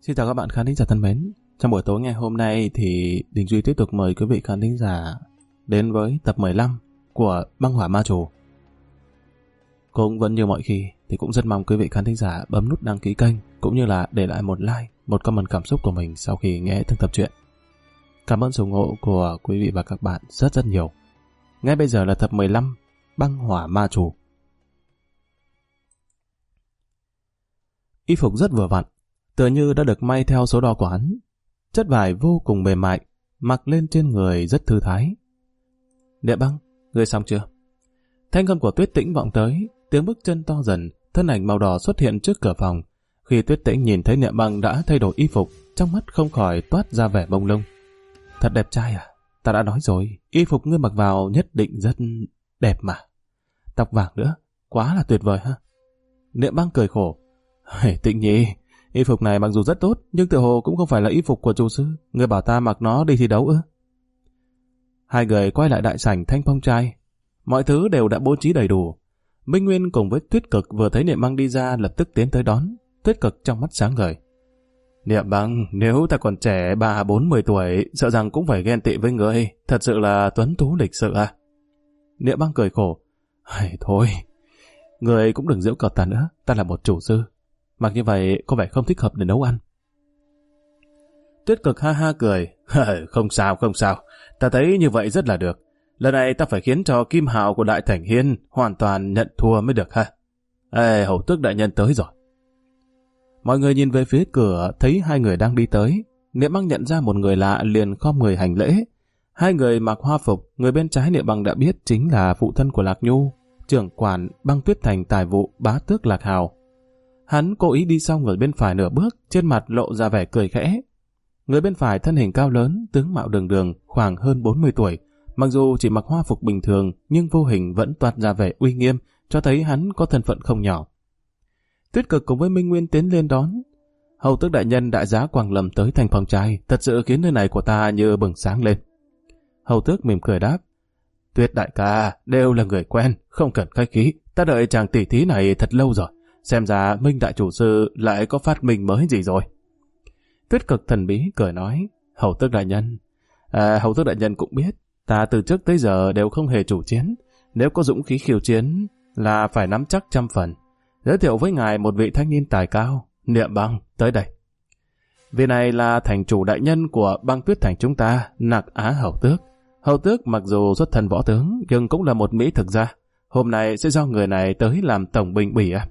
Xin chào các bạn khán thính giả thân mến. Trong buổi tối ngày hôm nay thì Đình Duy tiếp tục mời quý vị khán thính giả đến với tập 15 của Băng Hỏa Ma Chủ. Cũng vẫn như mọi khi thì cũng rất mong quý vị khán thính giả bấm nút đăng ký kênh cũng như là để lại một like, một comment cảm xúc của mình sau khi nghe từng tập truyện. Cảm ơn sự ủng hộ của quý vị và các bạn rất nhiều. Ngay bây giờ là tập 15 Băng Hỏa Ma Chủ. Y phục rất vừa vặn, tựa như đã được may theo số đo của hắn. Chất vải vô cùng mềm mại, mặc lên trên người rất thư thái. Địa Băng, ngươi xong chưa? Thanh âm của Tuyết Tĩnh vọng tới, tiếng bước chân to dần, thân ảnh màu đỏ xuất hiện trước cửa phòng. Khi Tuyết Tĩnh nhìn thấy Địa Băng đã thay đổi y phục, trong mắt không khỏi toát ra vẻ bông lung. Thật đẹp trai à? Ta đã nói rồi, y phục ngươi mặc vào nhất định rất đẹp mà. Tóc vàng nữa, quá là tuyệt vời ha. Địa Băng cười khổ. Tĩnh Nhi, y phục này mặc dù rất tốt, nhưng tự hồ cũng không phải là y phục của chủ sư. Ngươi bảo ta mặc nó đi thi đấu ư? Hai người quay lại đại sảnh Thanh Phong trai. Mọi thứ đều đã bố trí đầy đủ. Minh Nguyên cùng với Tuyết Cực vừa thấy Niệm Băng đi ra lập tức tiến tới đón. Tuyết Cực trong mắt sáng ngời. Niệm Băng, nếu ta còn trẻ 3-40 tuổi, sợ rằng cũng phải ghen tị với ngươi. Thật sự là tuấn tú lịch sự à? Niệm Băng cười khổ. Thôi, ngươi cũng đừng giễu cợt ta nữa. Ta là một chủ sư. Mặc như vậy có vẻ không thích hợp để nấu ăn. Tuyết Cực ha ha cười. Không sao. Ta thấy như vậy rất là được. Lần này ta phải khiến cho Kim Hào của Đại Thành Hiên hoàn toàn nhận thua mới được ha. Hầu tước đại nhân tới rồi. Mọi người nhìn về phía cửa thấy hai người đang đi tới. Niệm Băng nhận ra một người lạ liền khom người hành lễ. Hai người mặc hoa phục, người bên trái Niệm Băng đã biết chính là phụ thân của Lạc Nhu, trưởng quản Băng Tuyết Thành tài vụ bá tước Lạc Hào. Hắn cố ý đi sau người bên phải nửa bước, trên mặt lộ ra vẻ cười khẽ. Người bên phải thân hình cao lớn, tướng mạo đường đường, khoảng hơn 40 tuổi. Mặc dù chỉ mặc hoa phục bình thường, nhưng vô hình vẫn toát ra vẻ uy nghiêm, cho thấy hắn có thân phận không nhỏ. Tuyết Cực cùng với Minh Nguyên tiến lên đón. Hầu tước đại nhân đại giá Quang Lâm tới Thanh Phong trai, thật sự khiến nơi này của ta như bừng sáng lên. Hầu tước mỉm cười đáp. Tuyết đại ca, đều là người quen, không cần khách khí, ta đợi chàng tỷ thí này thật lâu rồi. Xem ra Minh đại chủ sư lại có phát minh mới gì rồi. Tuyết Cực thần bí cười nói. Hầu tước đại nhân. Hầu tước đại nhân cũng biết, ta từ trước tới giờ đều không hề chủ chiến. Nếu có dũng khí khiêu chiến là phải nắm chắc 100%. Giới thiệu với ngài một vị thanh niên tài cao, Niệm Băng, tới đây. Vị này là thành chủ đại nhân của Băng Tuyết Thành chúng ta, Nạc Á Hầu tước. Hầu tước mặc dù xuất thân võ tướng, nhưng cũng là một mỹ thực gia. Hôm nay sẽ do người này tới làm tổng binh bỉ à?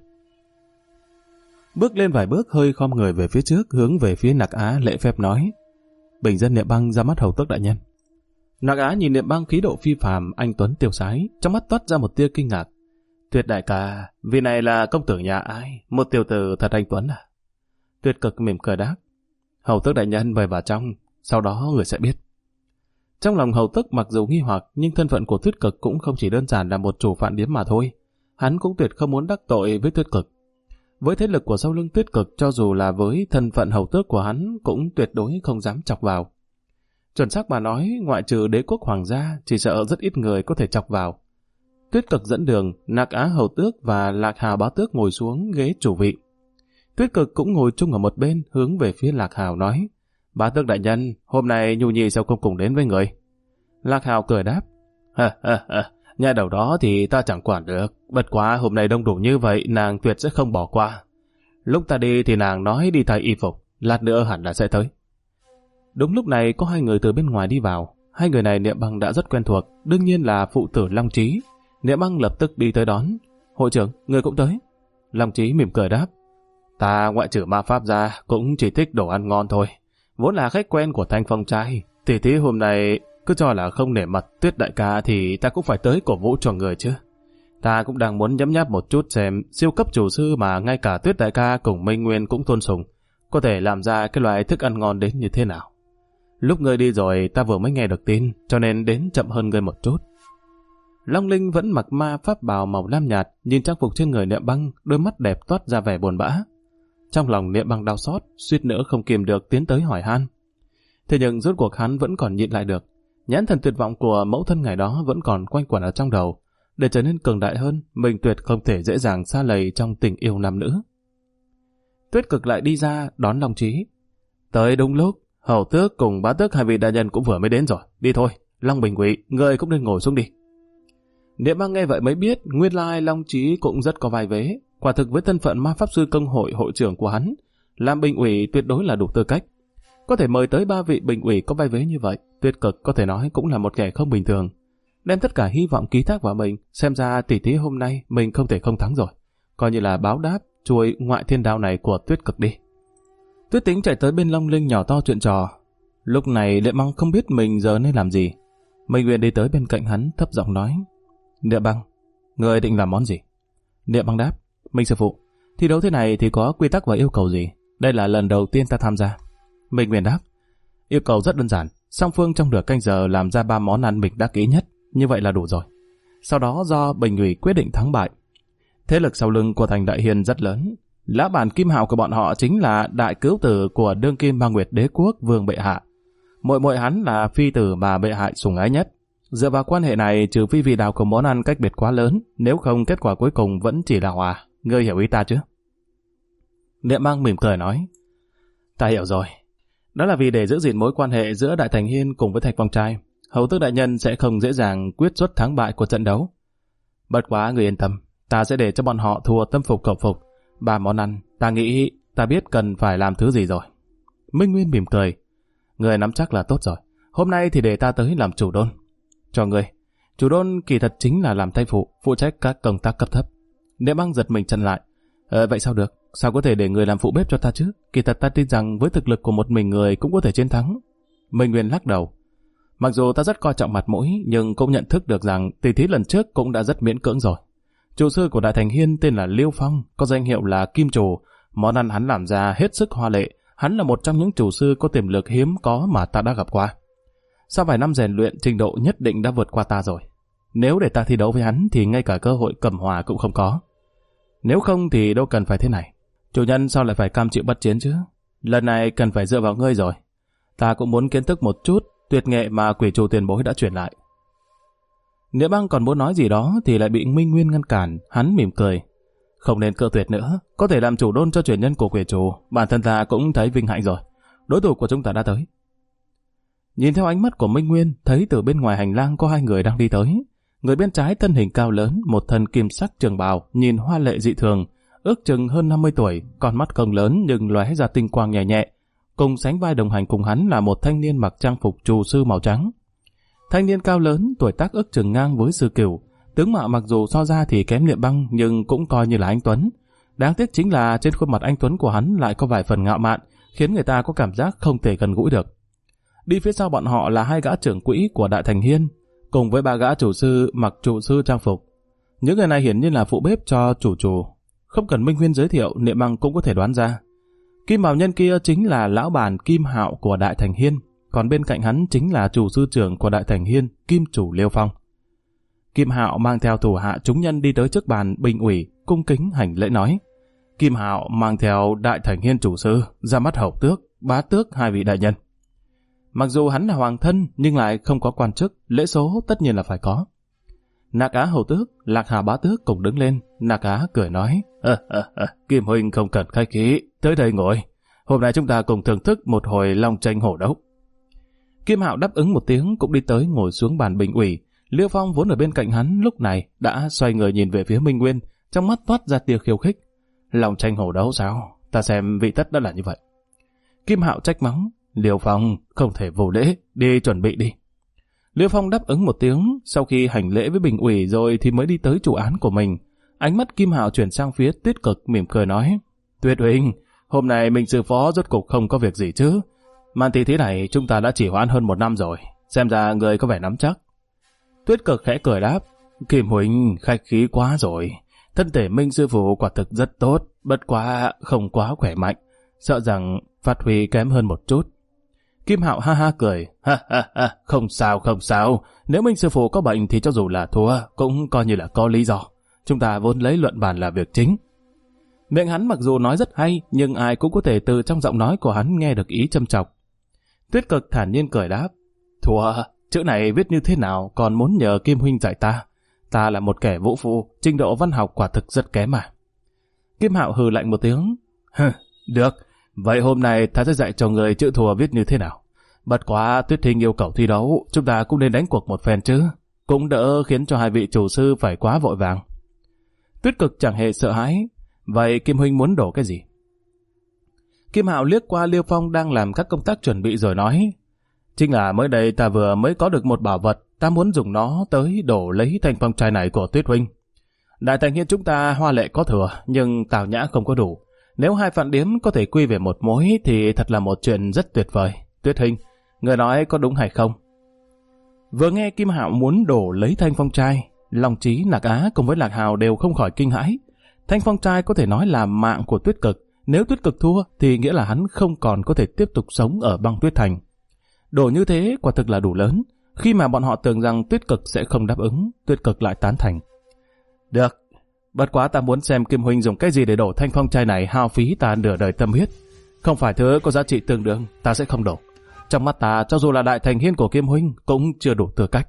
Bước lên vài bước hơi khom người về phía trước, hướng về phía Nạc Á lễ phép nói. Bình dân Niệm Băng ra mắt hầu tước đại nhân. Nạc Á nhìn Niệm Băng khí độ phi phàm, anh tuấn tiêu sái, trong mắt toát ra một tia kinh ngạc. Tuyết đại ca, vị này là công tử nhà ai? Một tiểu tử thật anh tuấn à? Tuyết Cực mỉm cười đáp. Hầu tước đại nhân mời vào trong, sau đó người sẽ biết. Trong lòng hầu tước mặc dù nghi hoặc, nhưng thân phận của Tuyết Cực cũng không chỉ đơn giản là một chủ phạn điếm mà thôi. Hắn cũng tuyệt không muốn đắc tội với Tuyết Cực. Với thế lực của sau lưng Tuyết Cực, cho dù là với thân phận hầu tước của hắn, cũng tuyệt đối không dám chọc vào. Chuẩn xác mà nói, ngoại trừ đế quốc hoàng gia, chỉ sợ rất ít người có thể chọc vào. Tuyết Cực dẫn đường, Nạc Á hầu tước và Lạc Hào bá tước ngồi xuống ghế chủ vị. Tuyết Cực cũng ngồi chung ở một bên, hướng về phía Lạc Hào nói. Bá tước đại nhân, hôm nay Nhu Nhi sao không cùng đến với người? Lạc Hào cười đáp. Nhà đầu đó thì ta chẳng quản được, bất quá hôm nay đông đủ như vậy nàng tuyệt sẽ không bỏ qua. Lúc ta đi thì nàng nói đi thay y phục, lát nữa hẳn là sẽ tới. Đúng lúc này có hai người từ bên ngoài đi vào, hai người này Niệm Băng đã rất quen thuộc, đương nhiên là phụ tử Long Trí. Niệm Băng lập tức đi tới đón. Hội trưởng, người cũng tới. Long Trí mỉm cười đáp. Ta ngoại trừ ma pháp ra cũng chỉ thích đồ ăn ngon thôi, vốn là khách quen của Thanh Phong trai, tỷ thí hôm nay cứ cho là không nể mặt Tuyết đại ca thì ta cũng phải tới cổ vũ cho người chứ. Ta cũng đang muốn nhấm nháp một chút xem siêu cấp chủ sư mà ngay cả Tuyết đại ca cùng Minh Nguyên cũng tôn sùng, có thể làm ra cái loại thức ăn ngon đến như thế nào. Lúc ngươi đi rồi ta vừa mới nghe được tin, cho nên đến chậm hơn ngươi một chút. Long Linh vẫn mặc ma pháp bào màu lam nhạt, nhìn trang phục trên người Niệm Băng, đôi mắt đẹp toát ra vẻ buồn bã. Trong lòng Niệm Băng đau xót, suýt nữa không kìm được tiến tới hỏi han. Thế nhưng rốt cuộc hắn vẫn còn nhịn lại được. Nhãn thần tuyệt vọng của mẫu thân ngày đó vẫn còn quanh quẩn ở trong đầu. Để trở nên cường đại hơn, mình tuyệt không thể dễ dàng xa lầy trong tình yêu nam nữ. Tuyết Cực lại đi ra đón Long Trí. Tới đúng lúc, hầu tước cùng bá tước hai vị đại nhân cũng vừa mới đến rồi. Đi thôi, Long Bình Ủy, người cũng nên ngồi xuống đi. Niệm Băng nghe vậy mới biết, nguyên lai Long Chí cũng rất có vai vế. Quả thực với thân phận ma pháp sư công hội hội trưởng của hắn, làm Bình Ủy tuyệt đối là đủ tư cách. Có thể mời tới 3 vị Bình Ủy có vai vế như vậy, Tuyết Cực có thể nói cũng là một kẻ không bình thường. Đem tất cả hy vọng ký thác vào mình, xem ra tỷ thí hôm nay mình không thể không thắng rồi. Coi như là báo đáp chuôi ngoại thiên đạo này của Tuyết Cực đi. Tuyết Tính chạy tới bên Long Linh nhỏ to chuyện trò. Lúc này Niệm Băng không biết mình giờ nên làm gì. Minh Nguyên đi tới bên cạnh hắn thấp giọng nói: Niệm Băng, người định làm món gì? Niệm Băng đáp: Minh sư phụ, thi đấu thế này thì có quy tắc và yêu cầu gì? Đây là lần đầu tiên ta tham gia. Minh Nguyên đáp: Yêu cầu rất đơn giản, song phương trong nửa canh giờ làm ra 3 món ăn mình đã kỹ nhất, như vậy là đủ rồi. Sau đó do Bình Ủy quyết định thắng bại. Thế lực sau lưng của thành Đại Hiền rất lớn. Lão bản Kim Hạo của bọn họ chính là đại cứu tử của đương kim Ba Nguyệt Đế Quốc Vương bệ hạ. Muội hắn là phi tử mà bệ hạ sủng ái nhất. Dựa vào quan hệ này, trừ phi vì đào của món ăn cách biệt quá lớn, nếu không kết quả cuối cùng vẫn chỉ là hòa. Ngươi hiểu ý ta chứ? Niệm Băng mỉm cười nói: Ta hiểu rồi. Đó là vì để giữ gìn mối quan hệ giữa Đại Thành Hiên cùng với Thạch Phong Trai, hầu tước đại nhân sẽ không dễ dàng quyết xuất thắng bại của trận đấu. Bất quá người yên tâm, ta sẽ để cho bọn họ thua tâm phục khẩu phục. 3 món ăn, ta nghĩ ta biết cần phải làm thứ gì rồi. Minh Nguyên mỉm cười: Người nắm chắc là tốt rồi. Hôm nay thì để ta tới làm chủ đôn. Cho người. Chủ đôn kỳ thật chính là làm thay phụ trách các công tác cấp thấp. Niệm Băng giật mình chặn lại: Vậy sao được? Sao có thể để người làm phụ bếp cho ta chứ? Kỳ thật ta tin rằng với thực lực của một mình người cũng có thể chiến thắng. Minh Nguyên lắc đầu: Mặc dù ta rất coi trọng mặt mũi, nhưng cũng nhận thức được rằng tỷ thí lần trước cũng đã rất miễn cưỡng rồi. Chủ sư của Đại Thành Hiên tên là Liêu Phong, có danh hiệu là Kim Chủ. Món ăn hắn làm ra hết sức hoa lệ. Hắn là một trong những chủ sư có tiềm lực hiếm có mà ta đã gặp qua. Sau vài năm rèn luyện, trình độ nhất định đã vượt qua ta rồi. Nếu để ta thi đấu với hắn thì ngay cả cơ hội cầm hòa cũng không có. Nếu không thì đâu cần phải thế này. Chủ nhân sao lại phải cam chịu bất chiến chứ? Lần này cần phải dựa vào ngươi rồi. Ta cũng muốn kiến thức một chút tuyệt nghệ mà quỷ chủ tiền bối đã truyền lại. Niệm Băng còn muốn nói gì đó thì lại bị Minh Nguyên ngăn cản. Hắn mỉm cười: Không nên cự tuyệt nữa. Có thể làm chủ đôn cho truyền nhân của quỷ chủ, bản thân ta cũng thấy vinh hạnh rồi. Đối thủ của chúng ta đã tới. Nhìn theo ánh mắt của Minh Nguyên, thấy từ bên ngoài hành lang có 2 người đang đi tới. Người bên trái thân hình cao lớn, một thân kim sắc trường bào, nhìn hoa lệ dị thường, ước chừng hơn 50 tuổi, con mắt không lớn nhưng lóe ra tinh quang nhẹ nhẹ. Cùng sánh vai đồng hành cùng hắn là một thanh niên mặc trang phục trù sư màu trắng. Thanh niên cao lớn, tuổi tác ước chừng ngang với Sư Cửu, tướng mạo mặc dù so ra thì kém Niệm Băng nhưng cũng coi như là anh tuấn. Đáng tiếc chính là trên khuôn mặt anh tuấn của hắn lại có vài phần ngạo mạn, khiến người ta có cảm giác không thể gần gũi được. Đi phía sau bọn họ là 2 gã trưởng quỹ của Đại Thành Hiên, cùng với 3 gã chủ sư mặc chủ sư trang phục. Những người này hiển nhiên là phụ bếp cho chủ. Không cần Minh Nguyên giới thiệu, Niệm Băng cũng có thể đoán ra. Kim Bảo Nhân kia chính là lão bản Kim Hạo của Đại Thành Hiên, còn bên cạnh hắn chính là chủ sư trưởng của Đại Thành Hiên, Kim Chủ Liêu Phong. Kim Hạo mang theo thủ hạ chúng nhân đi tới trước bàn Bình Ủy, cung kính hành lễ nói: Kim Hạo mang theo Đại Thành Hiên chủ sư, ra mắt hầu tước, bá tước 2 vị đại nhân. Mặc dù hắn là hoàng thân nhưng lại không có quan chức, lễ số tất nhiên là phải có. Nạc Á hầu tước, Lạc Hà bá tước cùng đứng lên. Nạc Á cười nói: Kim huynh không cần khách khí, tới đây ngồi. Hôm nay chúng ta cùng thưởng thức một hồi long tranh hổ đấu. Kim Hạo đáp ứng một tiếng cũng đi tới ngồi xuống bàn Bình Ủy. Liêu Phong vốn ở bên cạnh hắn lúc này đã xoay người nhìn về phía Minh Nguyên, trong mắt toát ra tia khiêu khích. Long tranh hổ đấu sao? Ta xem vị tất đã là như vậy. Kim Hạo trách mắng: Liêu Phong không thể vô lễ, đi chuẩn bị đi. Liêu Phong đáp ứng một tiếng, sau khi hành lễ với Bình Ủy rồi thì mới đi tới chủ án của mình. Ánh mắt Kim Hạo chuyển sang phía Tuyết Cực, mỉm cười nói: Tuyết huynh, hôm nay mình sư phó rốt cục không có việc gì chứ? Màn tỷ thí này chúng ta đã chỉ hoãn hơn 1 năm rồi, xem ra người có vẻ nắm chắc. Tuyết Cực khẽ cười đáp: Kim huynh khách khí quá rồi, thân thể Minh sư phụ quả thực rất tốt, bất quá không quá khỏe mạnh, sợ rằng phát huy kém hơn một chút. Kim Hạo ha ha cười: Không sao, nếu Minh sư phụ có bệnh thì cho dù là thua cũng coi như là có lý do. Chúng ta vốn lấy luận bàn là việc chính. Miệng hắn mặc dù nói rất hay, nhưng ai cũng có thể từ trong giọng nói của hắn nghe được ý châm chọc. Tuyết Cực thản nhiên cười đáp: Thua, chữ này viết như thế nào còn muốn nhờ Kim huynh dạy ta. Ta là một kẻ vũ phu, trình độ văn học quả thực rất kém mà. Kim Hạo hừ lạnh một tiếng: Được, Vậy hôm nay ta sẽ dạy cho người chữ thua viết như thế nào. Bất quá Tuyết Thinh yêu cầu thi đấu, chúng ta cũng nên đánh cuộc một phen chứ. Cũng đỡ khiến cho hai vị chủ sư phải quá vội vàng. Tuyết Cực chẳng hề sợ hãi. Vậy Kim huynh muốn đổ cái gì? Kim Hạo liếc qua Liêu Phong đang làm các công tác chuẩn bị rồi nói: chính là mới đây ta vừa mới có được một bảo vật, ta muốn dùng nó tới đổ lấy thanh phong trai này của Tuyết huynh. Đại thành hiên chúng ta hoa lệ có thừa, nhưng tào nhã không có đủ. Nếu hai phạn điếm có thể quy về một mối thì thật là một chuyện rất tuyệt vời. Tuyết huynh, người nói có đúng hay không? Vừa nghe Kim Hạo muốn đổ lấy thanh phong trai, Long Chí, Lạc Á cùng với Lạc Hào đều không khỏi kinh hãi. Thanh phong trai có thể nói là mạng của Tuyết Cực. Nếu Tuyết Cực thua thì nghĩa là hắn không còn có thể tiếp tục sống ở băng tuyết thành. Đổ như thế quả thực là đủ lớn. Khi mà bọn họ tưởng rằng Tuyết Cực sẽ không đáp ứng, Tuyết Cực lại tán thành. Được, bất quá ta muốn xem Kim huynh dùng cái gì để đổ thanh phong trai này hao phí ta nửa đời tâm huyết. Không phải thứ có giá trị tương đương, ta sẽ không đổ. Trong mắt ta, cho dù là đại thành hiên của Kim huynh cũng chưa đủ tư cách.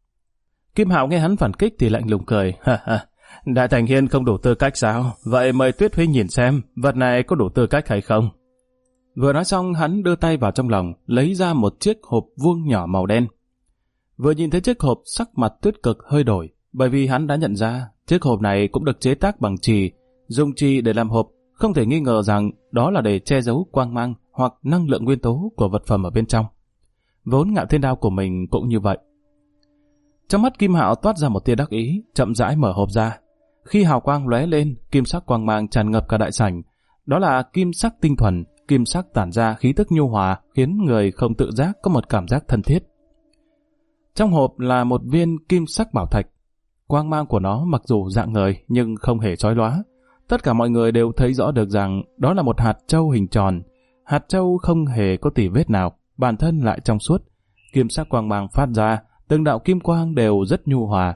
Kim Hạo nghe hắn phản kích thì lạnh lùng cười. Đại thành hiên không đủ tư cách sao? Vậy mời Tuyết huynh nhìn xem, vật này có đủ tư cách hay không? Vừa nói xong, hắn đưa tay vào trong lòng, lấy ra một chiếc hộp vuông nhỏ màu đen. Vừa nhìn thấy chiếc hộp, sắc mặt Tuyết Cực hơi đổi, bởi vì hắn đã nhận ra chiếc hộp này cũng được chế tác bằng chì, dùng chì để làm hộp, không thể nghi ngờ rằng đó là để che giấu quang mang hoặc năng lượng nguyên tố của vật phẩm ở bên trong. Vốn Ngạo Thiên Đao của mình cũng như vậy. Trong mắt Kim Hạo toát ra một tia đắc ý, chậm rãi mở hộp ra. Khi hào quang lóe lên, kim sắc quang mang tràn ngập cả đại sảnh. Đó là kim sắc tinh thuần, kim sắc tản ra khí tức nhu hòa, khiến người không tự giác có một cảm giác thân thiết. Trong hộp là một viên kim sắc bảo thạch. Quang mang của nó mặc dù rạng ngời nhưng không hề chói lóa. Tất cả mọi người đều thấy rõ được rằng đó là một hạt châu hình tròn. Hạt châu không hề có tỉ vết nào, bản thân lại trong suốt. Kim sắc quang mang phát ra, từng đạo kim quang đều rất nhu hòa.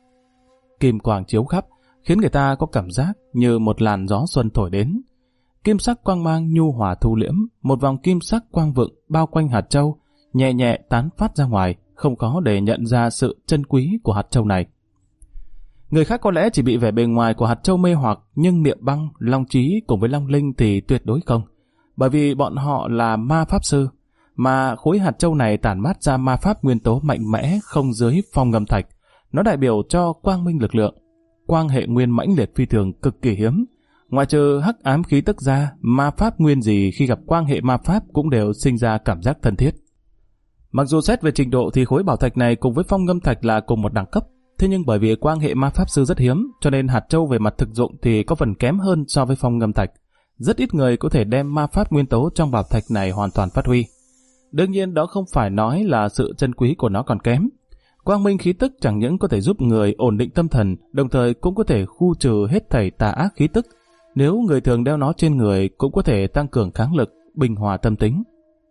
Kim quang chiếu khắp, khiến người ta có cảm giác như một làn gió xuân thổi đến. Kim sắc quang mang nhu hòa thu liễm, một vòng kim sắc quang vượng bao quanh hạt châu, nhẹ nhẹ tán phát ra ngoài, không có để nhận ra sự chân quý của hạt châu này. Người khác có lẽ chỉ bị vẻ bề ngoài của hạt châu mê hoặc, nhưng Niệm Băng, Long Chí cùng với Long Linh thì tuyệt đối không. Bởi vì bọn họ là ma pháp sư, mà khối hạt châu này tản mát ra ma pháp nguyên tố mạnh mẽ không dưới phong ngâm thạch. Nó đại biểu cho quang minh lực lượng, quang hệ nguyên mãnh liệt phi thường cực kỳ hiếm. Ngoại trừ hắc ám khí tức ra, ma pháp nguyên gì khi gặp quang hệ ma pháp cũng đều sinh ra cảm giác thân thiết. Mặc dù xét về trình độ thì khối bảo thạch này cùng với phong ngâm thạch là cùng một đẳng cấp, thế nhưng bởi vì quang hệ ma pháp sư rất hiếm, cho nên hạt châu về mặt thực dụng thì có phần kém hơn so với phong ngâm thạch. Rất ít người có thể đem ma pháp nguyên tố trong bảo thạch này hoàn toàn phát huy. Đương nhiên đó không phải nói là sự chân quý của nó còn kém. Quang minh khí tức chẳng những có thể giúp người ổn định tâm thần, đồng thời cũng có thể khu trừ hết thảy tà ác khí tức. Nếu người thường đeo nó trên người cũng có thể tăng cường kháng lực, bình hòa tâm tính.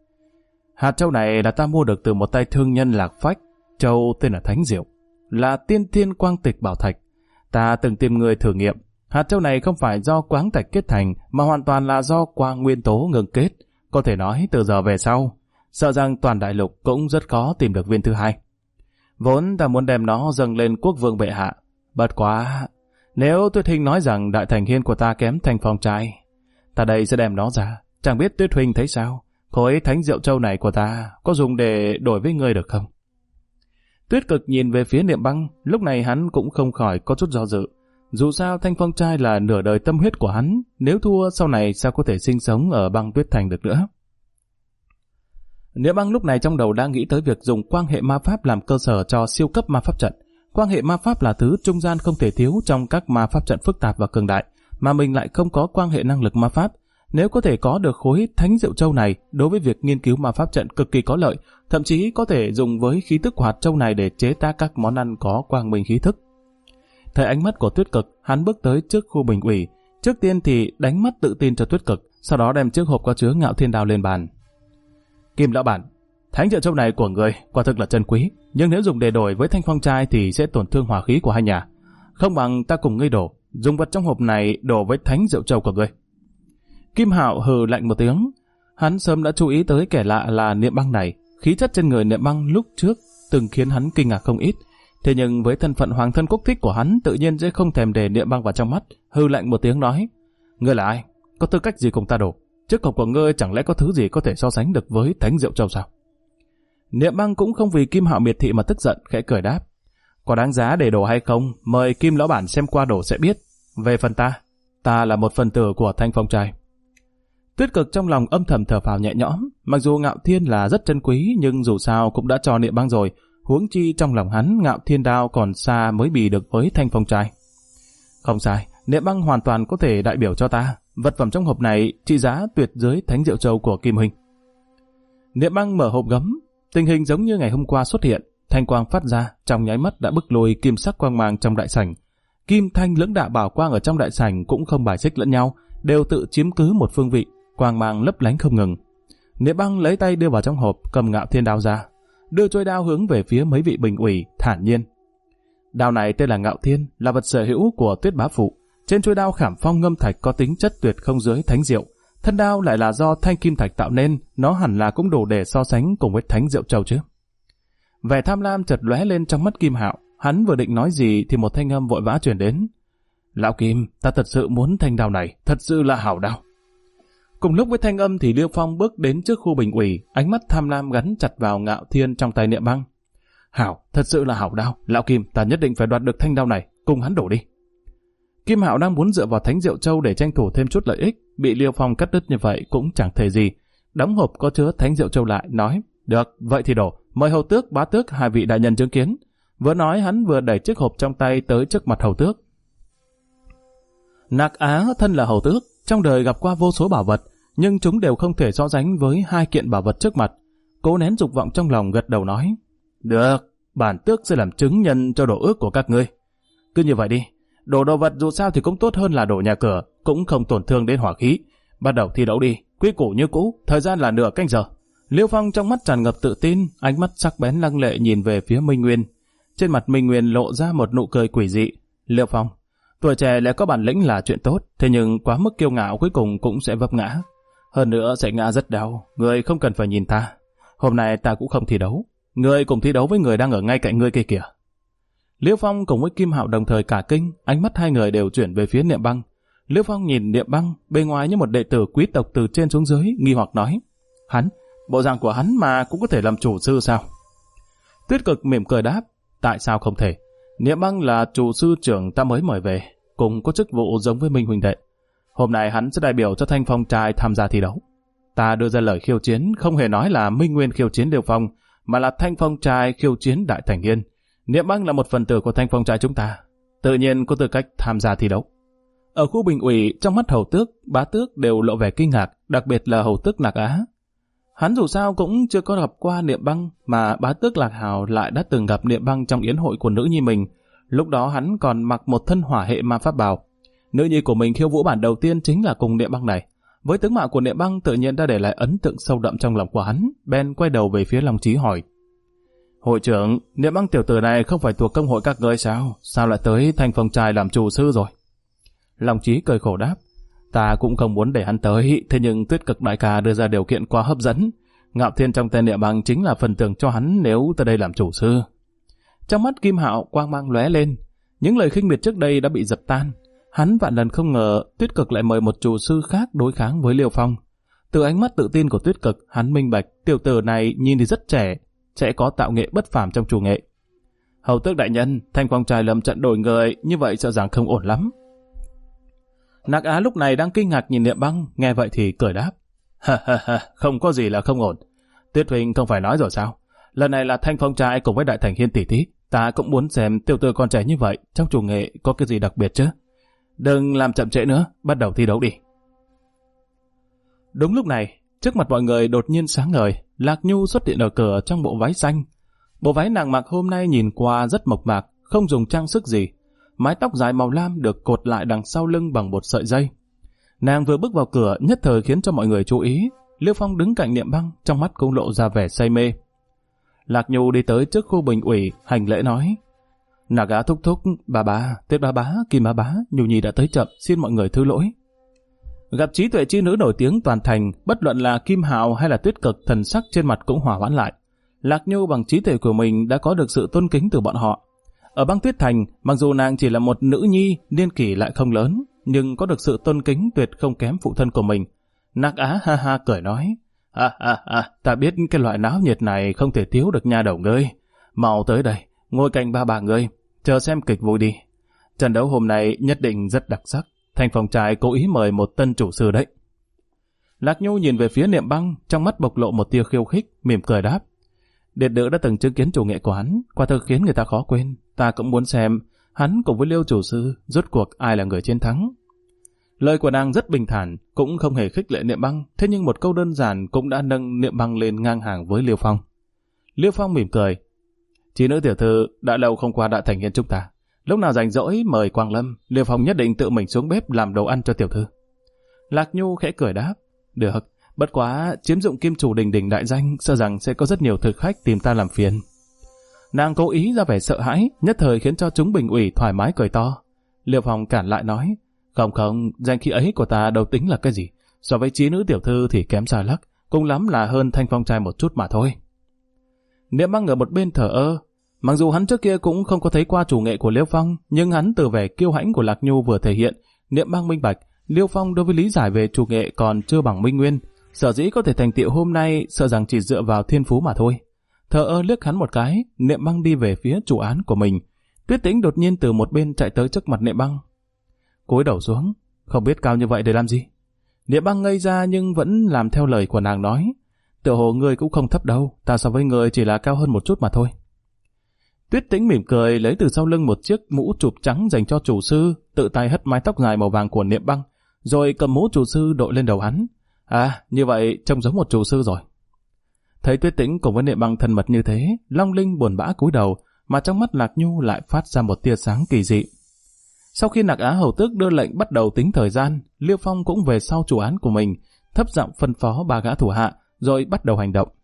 Hạt châu này là ta mua được từ một tay thương nhân Lạc Phách, châu tên là Thánh Diệu, là tiên thiên quang tịch bảo thạch. Ta từng tìm người thử nghiệm, hạt châu này không phải do quáng thạch kết thành mà hoàn toàn là do quang nguyên tố ngừng kết. Có thể nói từ giờ về sau, sợ rằng toàn đại lục cũng rất khó tìm được viên thứ hai. Vốn ta muốn đem nó dâng lên quốc vương bệ hạ, bất quá nếu Tuyết huynh nói rằng đại thành hiên của ta kém thanh phong trai, ta đây sẽ đem nó ra. Chẳng biết Tuyết huynh thấy sao, khối Thánh Diệu Châu này của ta có dùng để đổi với ngươi được không? Tuyết Cực nhìn về phía Niệm Băng, lúc này hắn cũng không khỏi có chút do dự. Dù sao thanh phong trai là nửa đời tâm huyết của hắn, nếu thua sau này sao có thể sinh sống ở băng tuyết thành được nữa. Niệm Băng lúc này trong đầu đang nghĩ tới việc dùng quang hệ ma pháp làm cơ sở cho siêu cấp ma pháp trận. Quang hệ ma pháp là thứ trung gian không thể thiếu trong các ma pháp trận phức tạp và cường đại, mà mình lại không có quang hệ năng lực ma pháp. Nếu có thể có được khối Thánh Diệu Châu này, đối với việc nghiên cứu ma pháp trận cực kỳ có lợi, thậm chí có thể dùng với khí tức của hạt châu này để chế tác các món ăn có quang minh khí thức. Thấy ánh mắt của Tuyết Cực, hắn bước tới trước khu bình ủy. Trước tiên thì đánh mắt tự tin cho Tuyết Cực, sau đó đem chiếc hộp có chứa Ngạo Thiên Đao lên bàn. Kim lão bản, Thánh Diệu Châu này của người quả thực là chân quý, nhưng nếu dùng để đổi với thanh phong trai thì sẽ tổn thương hòa khí của hai nhà. Không bằng ta cùng ngươi đổ, dùng vật trong hộp này đổ với Thánh Diệu Châu của ngươi. Kim Hạo hừ lạnh một tiếng. Hắn sớm đã chú ý tới kẻ lạ là Niệm Băng này. Khí chất trên người Niệm Băng lúc trước từng khiến hắn kinh ngạc không ít. Thế nhưng với thân phận hoàng thân quốc thích của hắn, tự nhiên sẽ không thèm để Niệm Băng vào trong mắt. Hừ lạnh một tiếng nói: ngươi là ai? Có tư cách gì cùng ta đổ? Chiếc hộp của ngươi chẳng lẽ có thứ gì có thể so sánh được với Thánh Diệu Châu sao? Niệm Băng cũng không vì Kim Hạo miệt thị mà tức giận, khẽ cười đáp. Có đáng giá để đổ hay không, mời Kim lão bản xem qua đổ sẽ biết. Về phần ta là một phần tử của Thanh Phong trai. Tuyết Cực trong lòng âm thầm thở phào nhẹ nhõm, mặc dù Ngạo Thiên là rất trân quý nhưng dù sao cũng đã cho Niệm Băng rồi, huống chi trong lòng hắn Ngạo Thiên đao còn xa mới bì được với Thanh Phong trai. Không sai, Niệm Băng hoàn toàn có thể đại biểu cho ta, vật phẩm trong hộp này trị giá tuyệt dưới Thánh Diệu Châu của Kim huynh. Niệm Băng mở hộp gấm, tình hình giống như ngày hôm qua xuất hiện, thanh quang phát ra, trong nháy mắt đã bức lùi kim sắc quang mang trong đại sảnh. Kim thanh lưỡng đạo bảo quang ở trong đại sảnh cũng không bài xích lẫn nhau, đều tự chiếm cứ một phương vị, quang mang lấp lánh không ngừng. Niệm Băng lấy tay đưa vào trong hộp, cầm Ngạo Thiên đao ra, đưa chuôi đao hướng về phía mấy vị bình ủy, thản nhiên. Đao này tên là Ngạo Thiên, là vật sở hữu của Tuyết bá phụ. Trên chuôi đao khảm phong ngâm thạch có tính chất tuyệt không dưới Thánh Diệu. Thân đao lại là do thanh kim thạch tạo nên, nó hẳn là cũng đủ để so sánh cùng với Thánh Diệu Châu chứ. Vẻ tham lam chợt lóe lên trong mắt Kim Hạo, hắn vừa định nói gì thì một thanh âm vội vã truyền đến. Lão Kim, ta thật sự muốn thanh đao này, thật sự là hảo đao. Cùng lúc với thanh âm thì Liêu Phong bước đến trước khu bình ủy, ánh mắt tham lam gắn chặt vào Ngạo Thiên trong tay Niệm Băng. Hảo, thật sự là hảo đao, Lão Kim, ta nhất định phải đoạt được thanh đao này, cùng hắn đổ đi. Kim Hạo đang muốn dựa vào Thánh Diệu Châu để tranh thủ thêm chút lợi ích, bị Liêu Phong cắt đứt như vậy cũng chẳng thể gì. Đóng hộp có chứa Thánh Diệu Châu lại, nói, được, vậy thì đổ, mời hầu tước, bá tước, hai vị đại nhân chứng kiến. Vừa nói hắn vừa đẩy chiếc hộp trong tay tới trước mặt hầu tước. Nạc Á thân là hầu tước, trong đời gặp qua vô số bảo vật, nhưng chúng đều không thể so sánh với hai kiện bảo vật trước mặt. Cố nén dục vọng trong lòng gật đầu nói, được, bản tước sẽ làm chứng nhân cho đồ ước của các ngươi. Cứ như vậy đi, đổ đồ vật dù sao thì cũng tốt hơn là đổ nhà cửa, cũng không tổn thương đến hỏa khí. Bắt đầu thi đấu đi, quy củ như cũ, thời gian là nửa canh giờ. Liêu Phong trong mắt tràn ngập tự tin, ánh mắt sắc bén lăng lệ nhìn về phía Minh Nguyên. Trên mặt Minh Nguyên lộ ra một nụ cười quỷ dị. Liêu Phong, tuổi trẻ lại có bản lĩnh là chuyện tốt, thế nhưng quá mức kiêu ngạo cuối cùng cũng sẽ vấp ngã. Hơn nữa sẽ ngã rất đau, người không cần phải nhìn ta. Hôm nay ta cũng không thi đấu, người cùng thi đấu với người đang ở ngay cạnh ngươi kia kìa. Liêu Phong cùng với Kim Hạo đồng thời cả kinh, ánh mắt hai người đều chuyển về phía Niệm Băng. Liêu Phong nhìn Niệm Băng, bề ngoài như một đệ tử quý tộc từ trên xuống dưới, nghi hoặc nói, hắn, bộ dạng của hắn mà cũng có thể làm chủ sư sao? Tuyết Cực mỉm cười đáp, tại sao không thể? Niệm Băng là chủ sư trưởng ta mới mời về, cùng có chức vụ giống với Minh huynh đệ. Hôm nay hắn sẽ đại biểu cho Thanh Phong trai tham gia thi đấu. Ta đưa ra lời khiêu chiến, không hề nói là Minh Nguyên khiêu chiến Liêu Phong, mà là Thanh Phong trai khiêu chiến Đại Thành Hiên. Niệm Băng là một phần tử của Thanh Phong trai chúng ta, tự nhiên có tư cách tham gia thi đấu. Ở khu bình ủy, trong mắt hầu tước, bá tước đều lộ vẻ kinh ngạc, đặc biệt là hầu tước Nạc Á. Hắn dù sao cũng chưa có gặp qua Niệm Băng, mà bá tước Lạc Hào lại đã từng gặp Niệm Băng trong yến hội của nữ nhi mình. Lúc đó hắn còn mặc một thân hỏa hệ ma pháp bào. Nữ nhi của mình khiêu vũ bản đầu tiên chính là cùng Niệm Băng này. Với tướng mạo của Niệm Băng tự nhiên đã để lại ấn tượng sâu đậm trong lòng của hắn. Ben quay đầu về phía Long Chí hỏi, hội trưởng, Niệm Băng tiểu tử này không phải thuộc công hội các ngươi sao? Sao lại tới Thanh Phong trai làm chủ sư rồi? Long Chí cười khổ đáp, ta cũng không muốn để hắn tới, thế nhưng Tuyết Cực đại ca đưa ra điều kiện quá hấp dẫn. Ngạo Thiên trong tên Niệm Băng chính là phần thưởng cho hắn nếu tới đây làm chủ sư. Trong mắt Kim Hạo quang mang lóe lên, những lời khinh miệt trước đây đã bị dập tan. Hắn vạn lần không ngờ Tuyết Cực lại mời một chủ sư khác đối kháng với Liêu Phong. Từ ánh mắt tự tin của Tuyết Cực, hắn minh bạch tiểu tử này nhìn thì rất trẻ, sẽ có tạo nghệ bất phàm trong chủ nghệ. Hầu tước đại nhân, Thanh Phong trai lâm trận đổi người, như vậy sợ rằng không ổn lắm. Nạc Á lúc này đang kinh ngạc nhìn Niệm Băng, nghe vậy thì cười đáp, ha, không có gì là không ổn. Tuyết huynh không phải nói rồi sao? Lần này là Thanh Phong trai cùng với Đại Thành Hiên tỷ thí, ta cũng muốn xem tiểu tử con trẻ như vậy trong chủ nghệ có cái gì đặc biệt chứ. Đừng làm chậm trễ nữa, bắt đầu thi đấu đi. Đúng lúc này, trước mặt mọi người đột nhiên sáng ngời, Lạc Nhu xuất hiện ở cửa trong bộ váy xanh. Bộ váy nàng mặc hôm nay nhìn qua rất mộc mạc, không dùng trang sức gì. Mái tóc dài màu lam được cột lại đằng sau lưng bằng một sợi dây. Nàng vừa bước vào cửa nhất thời khiến cho mọi người chú ý. Liêu Phong đứng cạnh Niệm Băng, trong mắt cũng lộ ra vẻ say mê. Lạc Nhu đi tới trước khu bình ủy, hành lễ nói, Nạc Á thúc thúc, bà, Tuyết bá, Kim bá, Nhu nhi đã tới chậm, xin mọi người thứ lỗi. Gặp trí tuệ chi nữ nổi tiếng toàn thành, bất luận là Kim Hạo hay là Tuyết Cực, thần sắc trên mặt cũng hòa hoãn lại. Lạc Nhu bằng trí tuệ của mình đã có được sự tôn kính từ bọn họ. Ở băng Tuyết Thành, mặc dù nàng chỉ là một nữ nhi, niên kỷ lại không lớn, nhưng có được sự tôn kính tuyệt không kém phụ thân của mình. Nạc Á ha ha cười nói, ta biết cái loại náo nhiệt này không thể thiếu được nha đầu ngươi. Mau tới đây, ngồi cạnh ba bà ngươi, chờ xem kịch vui đi. Trận đấu hôm nay nhất định rất đặc sắc. Thanh Phong trai cố ý mời một tân chủ sư đấy. Lạc Nhu nhìn về phía Niệm Băng, trong mắt bộc lộ một tia khiêu khích, mỉm cười đáp. Điệt Nữ đã từng chứng kiến chủ nghệ của hắn, quả thực khiến người ta khó quên. Ta cũng muốn xem hắn cùng với Liêu chủ sư rốt cuộc ai là người chiến thắng. Lời của nàng rất bình thản, cũng không hề khích lệ Niệm Băng, thế nhưng một câu đơn giản cũng đã nâng Niệm Băng lên ngang hàng với Liêu Phong. Liêu Phong mỉm cười. Chị nữ tiểu thư đã lâu không qua Đại Thành Hiên chúng ta. Lúc nào rảnh rỗi mời Quang Lâm, Liêu Phong nhất định tự mình xuống bếp làm đồ ăn cho tiểu thư. Lạc Nhu khẽ cười đáp. Được, bất quá chiếm dụng kim chủ đình đình đại danh, sợ rằng sẽ có rất nhiều thực khách tìm ta làm phiền. Nàng cố ý ra vẻ sợ hãi, nhất thời khiến cho chúng bình ủy thoải mái cười to. Liêu Phong cản lại nói, không, danh khí ấy của ta đâu tính là cái gì, so với trí nữ tiểu thư thì kém xa lắc, cũng lắm là hơn Thanh Phong trai một chút mà thôi. Niệm Băng ở một bên thở ơ, mặc dù hắn trước kia cũng không có thấy qua chủ nghệ của Liêu Phong, nhưng hắn từ vẻ kiêu hãnh của Lạc Nhu vừa thể hiện, Niệm Băng minh bạch, Liêu Phong đối với lý giải về chủ nghệ còn chưa bằng Minh Nguyên, sở dĩ có thể thành tựu hôm nay sợ rằng chỉ dựa vào thiên phú mà thôi. Thở ơ liếc hắn một cái, Niệm Băng đi về phía chủ án của mình. Tuyết Tĩnh đột nhiên từ một bên chạy tới trước mặt Niệm Băng, cúi đầu xuống, không biết cao như vậy để làm gì. Niệm Băng ngây ra nhưng vẫn làm theo lời của nàng nói, tựa hồ ngươi cũng không thấp đâu, ta so với ngươi chỉ là cao hơn một chút mà thôi. Tuyết Tĩnh mỉm cười lấy từ sau lưng một chiếc mũ chụp trắng dành cho chủ sư, tự tay hất mái tóc dài màu vàng của Niệm Băng, rồi cầm mũ chủ sư đội lên đầu hắn. Như vậy trông giống một chủ sư rồi. Thấy Tuyết Tĩnh cùng với Niệm Băng thân mật như thế, Long Linh buồn bã cúi đầu, mà trong mắt Lạc Nhu lại phát ra một tia sáng kỳ dị. Sau khi Nạc Á hầu tước đưa lệnh bắt đầu tính thời gian, Liêu Phong cũng về sau chủ án của mình, thấp giọng phân phó ba gã thủ hạ, rồi bắt đầu hành động.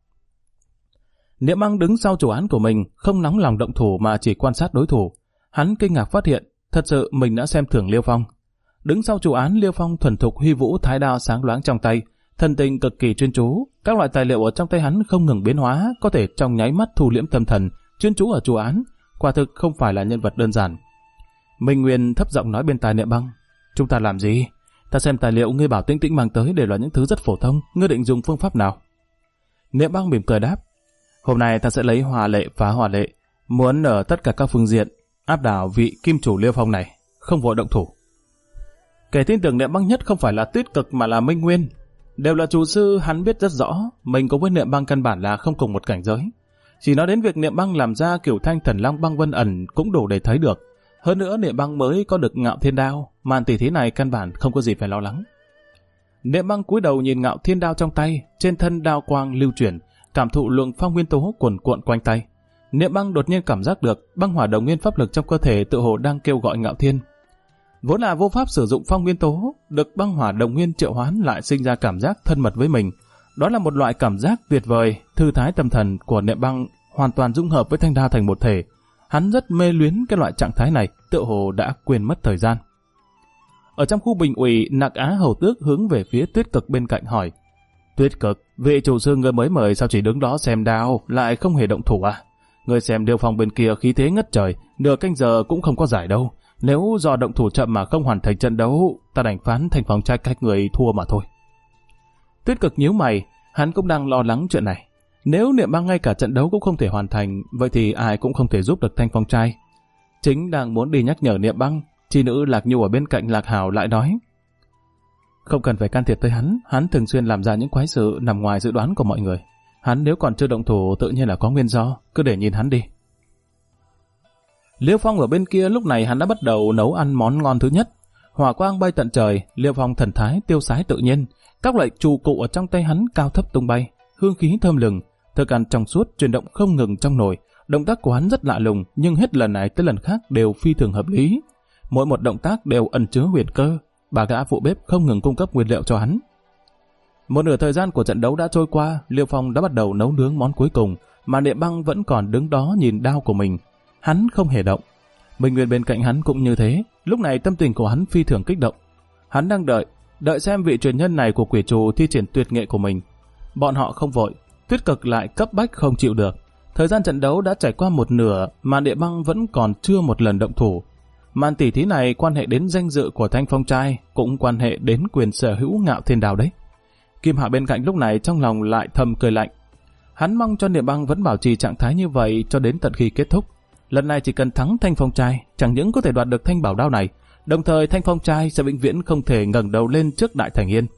Niệm Băng đứng sau chủ án của mình, không nóng lòng động thủ mà chỉ quan sát đối thủ. Hắn kinh ngạc phát hiện, thật sự mình đã xem thường Liêu Phong. Đứng sau chủ án, Liêu Phong thuần thục huy vũ thái đao sáng loáng trong tay, thần tình cực kỳ chuyên chú, các loại tài liệu ở trong tay hắn không ngừng biến hóa, có thể trong nháy mắt thu liễm tâm thần, chuyên chú ở chủ án, quả thực không phải là nhân vật đơn giản. Minh Nguyên thấp giọng nói bên tai Niệm Băng, chúng ta làm gì? Ta xem tài liệu ngươi bảo Tĩnh Tĩnh mang tới đều là những thứ rất phổ thông, ngươi định dùng phương pháp nào? Niệm Băng mỉm cười đáp, hôm nay ta sẽ lấy hòa lệ phá hòa lệ, muốn ở tất cả các phương diện áp đảo vị kim chủ Liêu Phong này, không vội động thủ. Kẻ tin tưởng Niệm Băng nhất không phải là Tuyết Cực mà là Minh Nguyên, đều là chủ sư, hắn biết rất rõ mình cùng với Niệm Băng căn bản là không cùng một cảnh giới. Chỉ nói đến việc Niệm Băng làm ra Cửu Thanh Thần Long Băng Vân Ẩn cũng đủ để thấy được. Hơn nữa Niệm Băng mới có được Ngạo Thiên Đao, màn tỷ thí này căn bản không có gì phải lo lắng. Niệm Băng cúi đầu nhìn Ngạo Thiên Đao trong tay, trên thân đao quang lưu chuyển, cảm thụ luồng phong nguyên tố cuồn cuộn quanh tay. Niệm Băng đột nhiên cảm giác được băng hỏa đồng nguyên pháp lực trong cơ thể tự hồ đang kêu gọi Ngạo Thiên. Vốn là vô pháp sử dụng phong nguyên tố, được băng hỏa đồng nguyên triệu hoán lại sinh ra cảm giác thân mật với mình. Đó là một loại cảm giác tuyệt vời, thư thái tâm thần của Niệm Băng hoàn toàn dung hợp với thanh đao thành một thể. Hắn rất mê luyến cái loại trạng thái này, tựa hồ đã quên mất thời gian. Ở trong khu bình ủy, Nạc Á hầu tước hướng về phía Tuyết Cực bên cạnh hỏi, Tuyết Cực, vị chủ sư ngươi mới mời sao chỉ đứng đó xem đao, lại không hề động thủ à? Ngươi xem Liêu Phong bên kia khí thế ngất trời, nửa canh giờ cũng không có giải đâu. Nếu do động thủ chậm mà không hoàn thành trận đấu, ta đành phán Thanh Phong trai các người thua mà thôi. Tuyết Cực nhíu mày, hắn cũng đang lo lắng chuyện này. Nếu Niệm Băng ngay cả trận đấu cũng không thể hoàn thành, vậy thì ai cũng không thể giúp được Thanh Phong trai. Chính đang muốn đi nhắc nhở Niệm Băng, chi nữ Lạc Nhu ở bên cạnh Lạc Hảo lại nói, không cần phải can thiệp tới hắn thường xuyên làm ra những quái sự nằm ngoài dự đoán của mọi người. Hắn nếu còn chưa động thủ tự nhiên là có nguyên do, cứ để nhìn hắn đi. Liêu Phong ở bên kia lúc này hắn đã bắt đầu nấu ăn món ngon thứ nhất. Hỏa quang bay tận trời, Liêu Phong thần thái tiêu sái tự nhiên, các loại trụ cụ ở trong tay hắn cao thấp tung bay, hương khí thơm lừng, thức ăn trong suốt chuyển động không ngừng trong nồi. Động tác của hắn rất lạ lùng, nhưng hết lần này tới lần khác đều phi thường hợp lý. Mỗi một động tác đều ẩn chứa huyền cơ, bà gã phụ bếp không ngừng cung cấp nguyên liệu cho hắn. Một nửa thời gian của trận đấu đã trôi qua, Liêu Phong đã bắt đầu nấu nướng món cuối cùng, mà Niệm Băng vẫn còn đứng đó nhìn đao của mình. Hắn không hề động. Minh Nguyên bên cạnh hắn cũng như thế, lúc này tâm tình của hắn phi thường kích động. Hắn đang đợi xem vị truyền nhân này của quỷ trù thi triển tuyệt nghệ của mình. Bọn họ không vội, Tuyết Cực lại cấp bách không chịu được. Thời gian trận đấu đã trải qua một nửa mà Niệm Băng vẫn còn chưa một lần động thủ. Màn tỉ thí này quan hệ đến danh dự của Thanh Phong trai, cũng quan hệ đến quyền sở hữu Ngạo Thiên Đao đấy. Kim Hạ bên cạnh lúc này trong lòng lại thầm cười lạnh. Hắn mong cho Niệm Băng vẫn bảo trì trạng thái như vậy cho đến tận khi kết thúc. Lần này chỉ cần thắng Thanh Phong trai, chẳng những có thể đoạt được thanh bảo đao này, đồng thời Thanh Phong trai sẽ vĩnh viễn không thể ngẩng đầu lên trước Đại Thành Yên.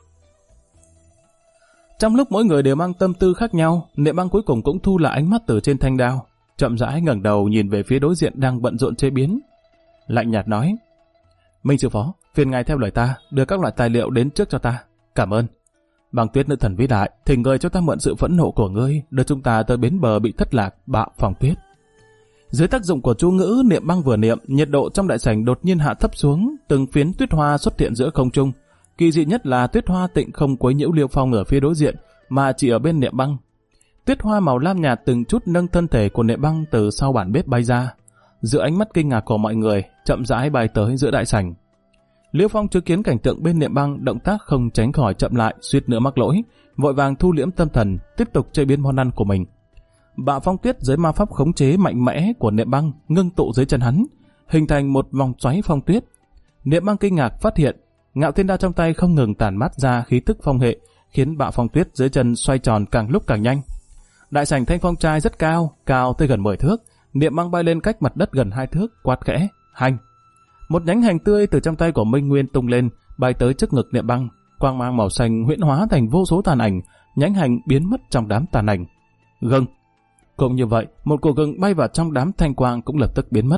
Trong lúc mỗi người đều mang tâm tư khác nhau, Niệm Băng cuối cùng cũng thu lại ánh mắt từ trên thanh đao, chậm rãi ngẩng đầu nhìn về phía đối diện đang bận rộn chế biến. Lạnh nhạt nói: Minh sư phó, phiền ngài theo lời ta, đưa các loại tài liệu đến trước cho ta. Cảm ơn. Băng Tuyết nữ thần vĩ đại, thỉnh người cho ta mượn sự phẫn nộ của ngươi, đưa chúng ta tới bến bờ bị thất lạc Bạo Phong Tuyết. Dưới tác dụng của chú ngữ Niệm Băng vừa niệm, nhiệt độ trong đại sảnh đột nhiên hạ thấp xuống, từng phiến tuyết hoa xuất hiện giữa không trung. Kỳ dị nhất là tuyết hoa tịnh không quấy nhiễu Liêu Phong ở phía đối diện, mà chỉ ở bên Niệm Băng. Tuyết hoa màu lam nhạt từng chút nâng thân thể của Niệm Băng từ sau bàn bếp bay ra, giữa ánh mắt kinh ngạc của mọi người, chậm rãi bay tới giữa đại sảnh. Liêu Phong chứng kiến cảnh tượng bên Niệm Băng, động tác không tránh khỏi chậm lại, suýt nữa mắc lỗi, vội vàng thu liễm tâm thần, tiếp tục chế biến món ăn của mình. Bạo Phong Tuyết dưới ma pháp khống chế mạnh mẽ của Niệm Băng ngưng tụ dưới chân hắn, hình thành một vòng xoáy phong tuyết. Niệm Băng kinh ngạc phát hiện, Ngạo Thiên Đao trong tay không ngừng tản mát ra khí tức phong hệ, khiến Bạo Phong Tuyết dưới chân xoay tròn càng lúc càng nhanh. Đại sảnh Thanh Phong trai rất cao, cao tới gần 10 thước, Niệm Băng bay lên cách mặt đất gần 2 thước, quát khẽ: Hành! Một nhánh hành tươi từ trong tay của Minh Nguyên tung lên, bay tới trước ngực Niệm Băng, quang mang màu xanh huyễn hóa thành vô số tàn ảnh, nhánh hành biến mất trong đám tàn ảnh. Gừng! Cũng như vậy, một củ gừng bay vào trong đám thanh quang cũng lập tức biến mất.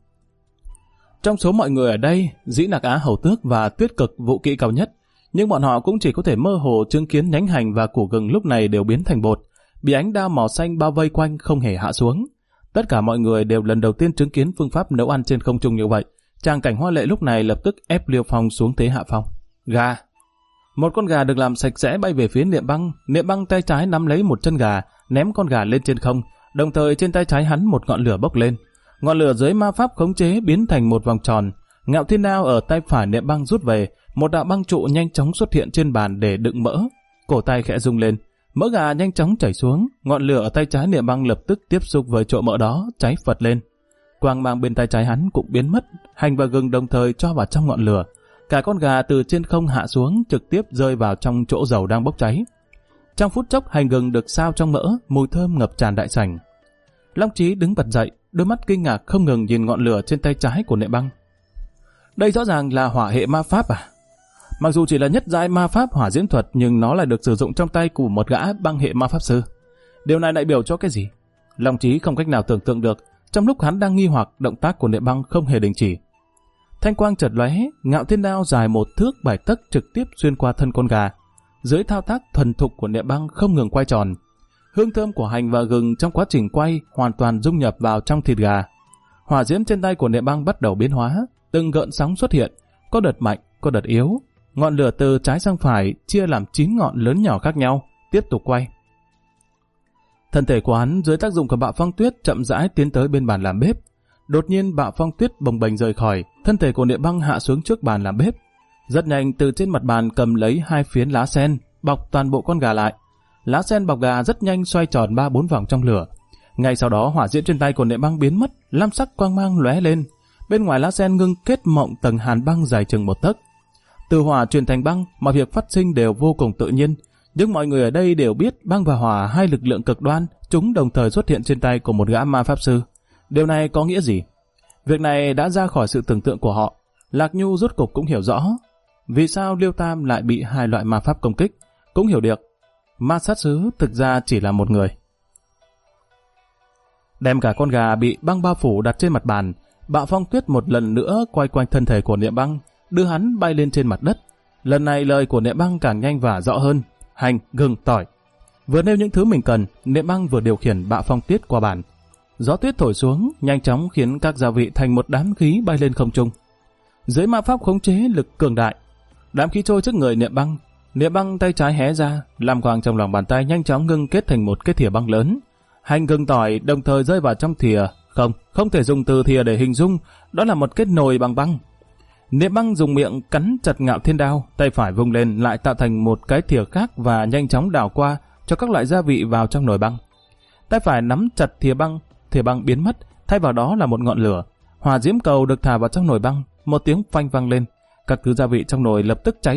Trong số mọi người ở đây, Dĩ Nạc Á Hầu Tước và Tuyết Cực vũ kỹ cao nhất, nhưng bọn họ cũng chỉ có thể mơ hồ chứng kiến nhánh hành và củ gừng lúc này đều biến thành bột, bị ánh đao màu xanh bao vây quanh không hề hạ xuống. Tất cả mọi người đều lần đầu tiên chứng kiến phương pháp nấu ăn trên không trung như vậy. Tràng cảnh hoa lệ lúc này lập tức ép Liêu Phong xuống thế hạ phong. Gà! Một con gà được làm sạch sẽ bay về phía Niệm Băng. Niệm Băng tay trái nắm lấy một chân gà, ném con gà lên trên không, đồng thời trên tay trái hắn một ngọn lửa bốc lên. Ngọn lửa dưới ma pháp khống chế biến thành một vòng tròn. Ngạo Thiên Đao ở tay phải Niệm Băng rút về, một đạo băng trụ nhanh chóng xuất hiện trên bàn để đựng mỡ. Cổ tay khẽ rung lên, mỡ gà nhanh chóng chảy xuống, ngọn lửa ở tay trái Niệm Băng lập tức tiếp xúc với chỗ mỡ đó, cháy phật lên. Quang mang bên tay trái hắn cũng biến mất, hành và gừng đồng thời cho vào trong ngọn lửa. Cả con gà từ trên không hạ xuống, trực tiếp rơi vào trong chỗ dầu đang bốc cháy. Trong phút chốc hành gừng được sao trong mỡ, mùi thơm ngập tràn đại sảnh. Long Chí đứng bật dậy, đôi mắt kinh ngạc không ngừng nhìn ngọn lửa trên tay trái của Niệm Băng. Đây rõ ràng là hỏa hệ ma pháp à? Mặc dù chỉ là nhất giai ma pháp hỏa diễm thuật, nhưng nó lại được sử dụng trong tay của một gã băng hệ ma pháp sư. Điều này đại biểu cho cái gì? Long Chí không cách nào tưởng tượng được. Trong lúc hắn đang nghi hoặc, động tác của Niệm Băng không hề đình chỉ. Thanh quang chợt lóe, Ngạo Thiên Đao dài 1 thước 7 tấc trực tiếp xuyên qua thân con gà. Dưới thao tác thuần thục của Niệm Băng không ngừng quay tròn. Hương thơm của hành và gừng trong quá trình quay hoàn toàn dung nhập vào trong thịt gà. Hỏa diễm trên tay của Niệm Băng bắt đầu biến hóa, từng gợn sóng xuất hiện, có đợt mạnh, có đợt yếu. Ngọn lửa từ trái sang phải chia làm 9 ngọn lớn nhỏ khác nhau, tiếp tục quay. Thân thể của hắn dưới tác dụng của Bạo Phong Tuyết chậm rãi tiến tới bên bàn làm bếp. Đột nhiên Bạo Phong Tuyết bồng bềnh rời khỏi, thân thể của Niệm Băng hạ xuống trước bàn làm bếp. Rất nhanh từ trên mặt bàn cầm lấy 2 phiến lá sen, bọc toàn bộ con gà lại. Lá sen bọc gà rất nhanh xoay tròn 3-4 vòng trong lửa. Ngay sau đó hỏa diễm trên tay của Niệm Băng biến mất, lam sắc quang mang lóe lên. Bên ngoài lá sen ngưng kết mộng tầng hàn băng dài chừng 1 tấc. Từ hỏa chuyển thành băng, mọi việc phát sinh đều vô cùng tự nhiên. Nhưng mọi người ở đây đều biết băng và hỏa hai lực lượng cực đoan, chúng đồng thời xuất hiện trên tay của một gã ma pháp sư. Điều này có nghĩa gì? Việc này đã ra khỏi sự tưởng tượng của họ. Lạc Nhu rốt cục cũng hiểu rõ vì sao Liêu Tam lại bị 2 loại ma pháp công kích, cũng hiểu được ma sát sứ thực ra chỉ là một người. Đem cả con gà bị băng bao phủ đặt trên mặt bàn, Bạo Phong Tuyết một lần nữa quay quanh thân thể của Niệm Băng, đưa hắn bay lên trên mặt đất. Lần này lời của Niệm Băng càng nhanh và rõ hơn. Hành, gừng, tỏi. Vừa nêu những thứ mình cần, Niệm Băng vừa điều khiển Bạo Phong Tuyết qua bàn. Gió tuyết thổi xuống, nhanh chóng khiến các gia vị thành một đám khí bay lên không trung. Dưới ma pháp khống chế lực cường đại, đám khí trôi trước người Niệm Băng. Niệm Băng tay trái hé ra, lam quang trong lòng bàn tay nhanh chóng ngưng kết thành một cái thìa băng lớn. Hành, gừng, tỏi đồng thời rơi vào trong thìa. Không thể dùng từ thìa để hình dung, đó là một cái nồi bằng băng. Niệm Băng dùng miệng cắn chặt Ngạo Thiên Đao, tay phải vung lên lại tạo thành một cái thìa khác và nhanh chóng đảo qua cho các loại gia vị vào trong nồi băng. Tay phải nắm chặt thìa băng biến mất, thay vào đó là một ngọn lửa. Hỏa diễm cầu được thả vào trong nồi băng, một tiếng phanh vang lên, các thứ gia vị trong nồi lập tức cháy lên,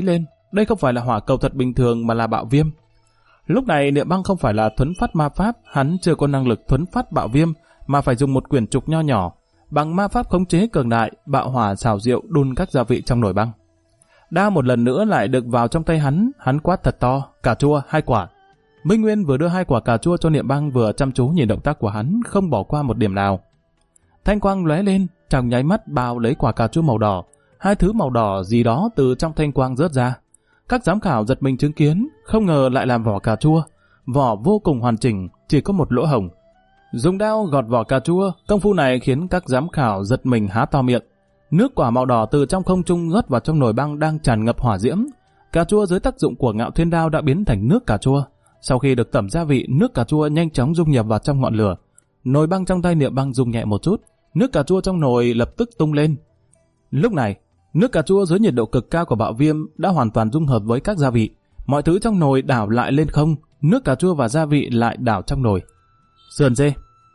đây không phải là hỏa cầu thật bình thường mà là bạo viêm. Lúc này Niệm Băng không phải là thuấn phát ma pháp, hắn chưa có năng lực thuấn phát bạo viêm, mà phải dùng một quyển trục nho nhỏ, bằng ma pháp khống chế cường đại, bạo hỏa xào rượu đun các gia vị trong nồi băng. Đao một lần nữa lại được vào trong tay hắn quát thật to, cà chua 2 quả. Minh Nguyên vừa đưa 2 quả cà chua cho Niệm Băng vừa chăm chú nhìn động tác của hắn, không bỏ qua một điểm nào. Thanh quang lóe lên, trong nháy mắt bao lấy quả cà chua màu đỏ, 2 thứ màu đỏ gì đó từ trong thanh quang rớt ra. Các giám khảo giật mình chứng kiến, không ngờ lại làm vỏ cà chua, vỏ vô cùng hoàn chỉnh, chỉ có một lỗ hổng. Dùng đao gọt vỏ cà chua, công phu này khiến các giám khảo giật mình há to miệng. Nước quả màu đỏ từ trong không trung rót vào trong nồi băng đang tràn ngập hỏa diễm. Cà chua dưới tác dụng của Ngạo Thiên Đao đã biến thành nước cà chua. Sau khi được tẩm gia vị, nước cà chua nhanh chóng dung nhập vào trong ngọn lửa. Nồi băng trong tay Niệm Băng rung nhẹ một chút, nước cà chua trong nồi lập tức tung lên. Lúc này, nước cà chua dưới nhiệt độ cực cao của bạo viêm đã hoàn toàn dung hợp với các gia vị. Mọi thứ trong nồi đảo lại lên không, nước cà chua và gia vị lại đảo trong nồi. Sườn dê.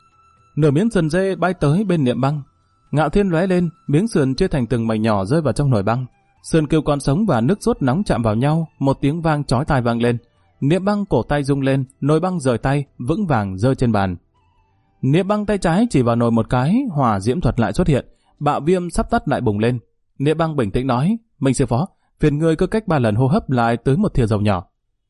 Nửa miếng sườn dê bay tới bên Niệm Băng. Ngạo Thiên lóe lên, miếng sườn chia thành từng mảnh nhỏ rơi vào trong nồi băng. Sườn kêu con sống và nước sốt nóng chạm vào nhau, một tiếng vang chói tai vang lên. Niệm Băng cổ tay rung lên, nồi băng rời tay, vững vàng rơi trên bàn. Niệm Băng tay trái chỉ vào nồi một cái, hỏa diễm thuật lại xuất hiện, bạo viêm sắp tắt lại bùng lên. Niệm Băng bình tĩnh nói, Minh sư phó, phiền ngươi cứ cách 3 lần hô hấp lại tới một thìa dầu nhỏ.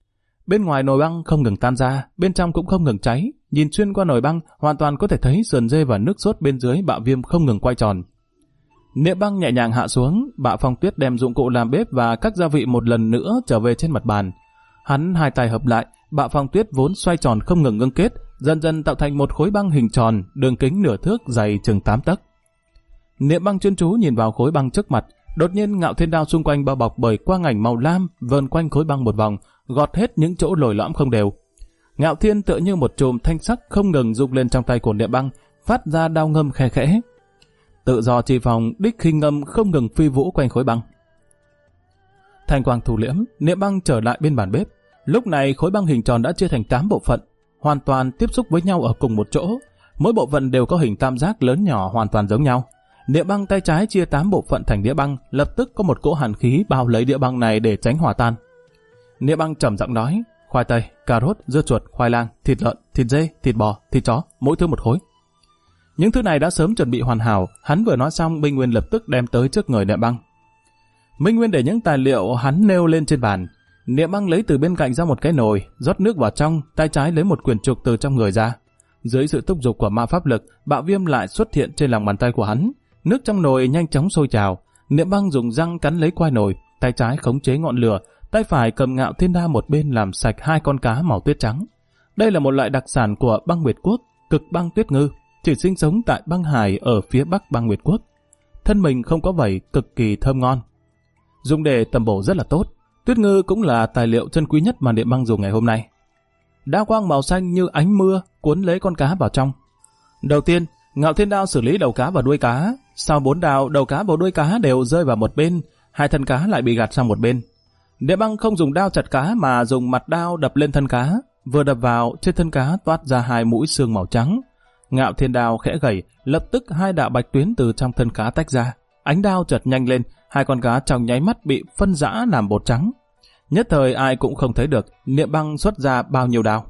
Bên ngoài nồi băng không ngừng tan ra, bên trong cũng không ngừng cháy. Nhìn xuyên qua nồi băng, hoàn toàn có thể thấy sườn dê và nước sốt bên dưới bạo viêm không ngừng quay tròn. Niệm Băng nhẹ nhàng hạ xuống, Bạo Phong Tuyết đem dụng cụ làm bếp và các gia vị một lần nữa trở về trên mặt bàn. Hắn 2 tay hợp lại, Bạo Phong Tuyết vốn xoay tròn không ngừng ngưng kết, dần dần tạo thành một khối băng hình tròn, đường kính nửa thước, dày chừng 8 tấc. Niệm Băng chuyên chú nhìn vào khối băng trước mặt, đột nhiên Ngạo Thiên Đao xung quanh bao bọc bởi quang ảnh màu lam vờn quanh khối băng một vòng, gọt hết những chỗ lồi lõm không đều. Ngạo Thiên tựa như một chùm thanh sắc không ngừng rung lên trong tay của Niệm Băng, phát ra đao ngâm khe khẽ. Tự do chi phòng, đích khinh ngâm không ngừng phi vũ quanh khối băng. Thanh quang thu liễm, Niệm Băng trở lại bên bàn bếp. Lúc này khối băng hình tròn đã chia thành 8 bộ phận, hoàn toàn tiếp xúc với nhau ở cùng một chỗ. Mỗi bộ phận đều có hình tam giác lớn nhỏ hoàn toàn giống nhau. Niệm Băng tay trái chia 8 bộ phận thành đĩa băng, lập tức có một cỗ hàn khí bao lấy đĩa băng này để tránh hòa tan. Niệm Băng trầm giọng nói, khoai tây, cà rốt, dưa chuột, khoai lang, thịt lợn, thịt dê, thịt bò, thịt chó, mỗi thứ một khối. Những thứ này đã sớm chuẩn bị hoàn hảo, hắn vừa nói xong Minh Nguyên lập tức đem tới trước người Niệm Băng. Minh Nguyên để những tài liệu hắn nêu lên trên bàn. Niệm Băng lấy từ bên cạnh ra một cái nồi, rót nước vào trong, tay trái lấy một quyển trục từ trong người ra. Dưới sự thúc giục của ma pháp lực, bạo viêm lại xuất hiện trên lòng bàn tay của hắn. Nước trong nồi nhanh chóng sôi trào. Niệm Băng dùng răng cắn lấy quai nồi, tay trái khống chế ngọn lửa, tay phải cầm Ngạo Thiên Đao một bên làm sạch 2 con cá màu tuyết trắng. Đây là một loại đặc sản của băng Nguyệt Quốc, cực băng tuyết ngư, chỉ sinh sống tại băng hải ở phía bắc băng Nguyệt Quốc. Thân mình không có vảy, cực kỳ thơm ngon. Dùng để tầm bổ rất là tốt. Tuyết ngư cũng là tài liệu chân quý nhất mà Niệm Băng dùng ngày hôm nay. Đao quang màu xanh như ánh mưa cuốn lấy con cá vào trong. Đầu tiên, Ngạo Thiên Đao xử lý đầu cá và đuôi cá. Sau 4 đao, đầu cá và đuôi cá đều rơi vào một bên, 2 thân cá lại bị gạt sang một bên. Niệm Băng không dùng đao chặt cá mà dùng mặt đao đập lên thân cá. Vừa đập vào, trên thân cá toát ra 2 mũi xương màu trắng. Ngạo Thiên Đao khẽ gẩy, lập tức 2 đạo bạch tuyến từ trong thân cá tách ra. Ánh đao chợt nhanh lên, 2 con cá trong nháy mắt bị phân rã làm bột trắng. Nhất thời ai cũng không thấy được Niệm Băng xuất ra bao nhiêu đao.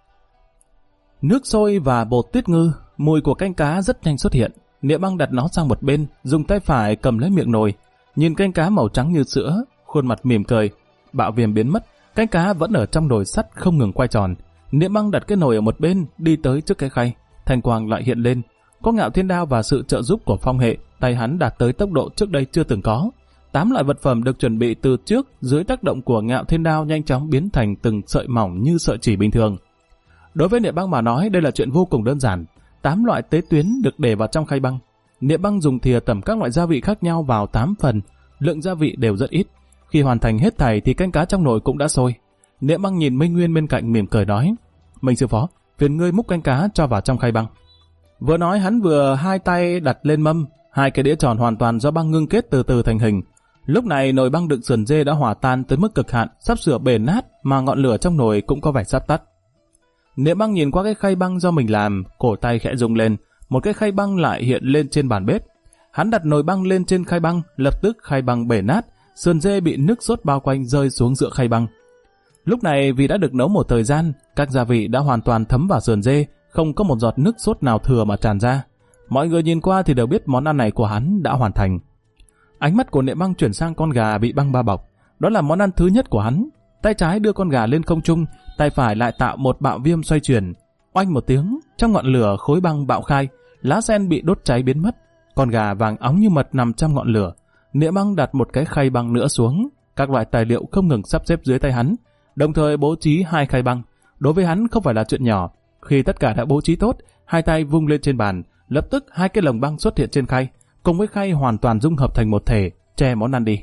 Nước sôi và bột tuyết ngư, mùi của canh cá rất nhanh xuất hiện. Niệm Băng đặt nó sang một bên, dùng tay phải cầm lấy miệng nồi, nhìn canh cá màu trắng như sữa, khuôn mặt mỉm cười. Bạo viêm biến mất, canh cá vẫn ở trong nồi sắt không ngừng quay tròn. Niệm Băng đặt cái nồi ở một bên, đi tới trước cái khay, thanh quang lại hiện lên. Có Ngạo Thiên Đao và sự trợ giúp của phong hệ, tay hắn đạt tới tốc độ trước đây chưa từng có. 8 loại vật phẩm được chuẩn bị từ trước dưới tác động của Ngạo Thiên Đao nhanh chóng biến thành từng sợi mỏng như sợi chỉ bình thường. Đối với Niệm Băng mà nói, đây là chuyện vô cùng đơn giản. 8 loại tế tuyến được để vào trong khay băng. Niệm Băng dùng thìa tẩm các loại gia vị khác nhau vào 8 phần, lượng gia vị đều rất ít. Khi hoàn thành hết thảy thì canh cá trong nồi cũng đã sôi. Niệm Băng nhìn Minh Nguyên bên cạnh mỉm cười nói, Minh sư phó, phiền ngươi múc canh cá cho vào trong khay băng. Vừa nói hắn vừa 2 tay đặt lên mâm, 2 cái đĩa tròn hoàn toàn do băng ngưng kết từ từ thành hình. Lúc này nồi băng đựng sườn dê đã hòa tan tới mức cực hạn, sắp sửa bể nát mà ngọn lửa trong nồi cũng có vẻ sắp tắt. Niệm Băng nhìn qua cái khay băng do mình làm, cổ tay khẽ rung lên, một cái khay băng lại hiện lên trên bàn bếp. Hắn đặt nồi băng lên trên khay băng, lập tức khay băng bể nát, sườn dê bị nước sốt bao quanh rơi xuống giữa khay băng. Lúc này vì đã được nấu một thời gian, các gia vị đã hoàn toàn thấm vào sườn dê, không có một giọt nước sốt nào thừa mà tràn ra. Mọi người nhìn qua thì đều biết món ăn này của hắn đã hoàn thành. Ánh mắt của Niệm Băng chuyển sang con gà bị băng bao bọc. Đó là món ăn thứ nhất của hắn. Tay trái đưa con gà lên không trung, tay phải lại tạo một bạo viêm xoay chuyển. Oanh một tiếng, trong ngọn lửa khối băng bạo khai, lá sen bị đốt cháy biến mất. Con gà vàng óng như mật nằm trong ngọn lửa. Niệm Băng đặt một cái khay băng nữa xuống. Các loại tài liệu không ngừng sắp xếp dưới tay hắn, đồng thời bố trí 2 khay băng. Đối với hắn không phải là chuyện nhỏ. Khi tất cả đã bố trí tốt, 2 tay vung lên trên bàn, lập tức 2 cái lồng băng xuất hiện trên khay, cùng với khay hoàn toàn dung hợp thành một thể, che món ăn đi.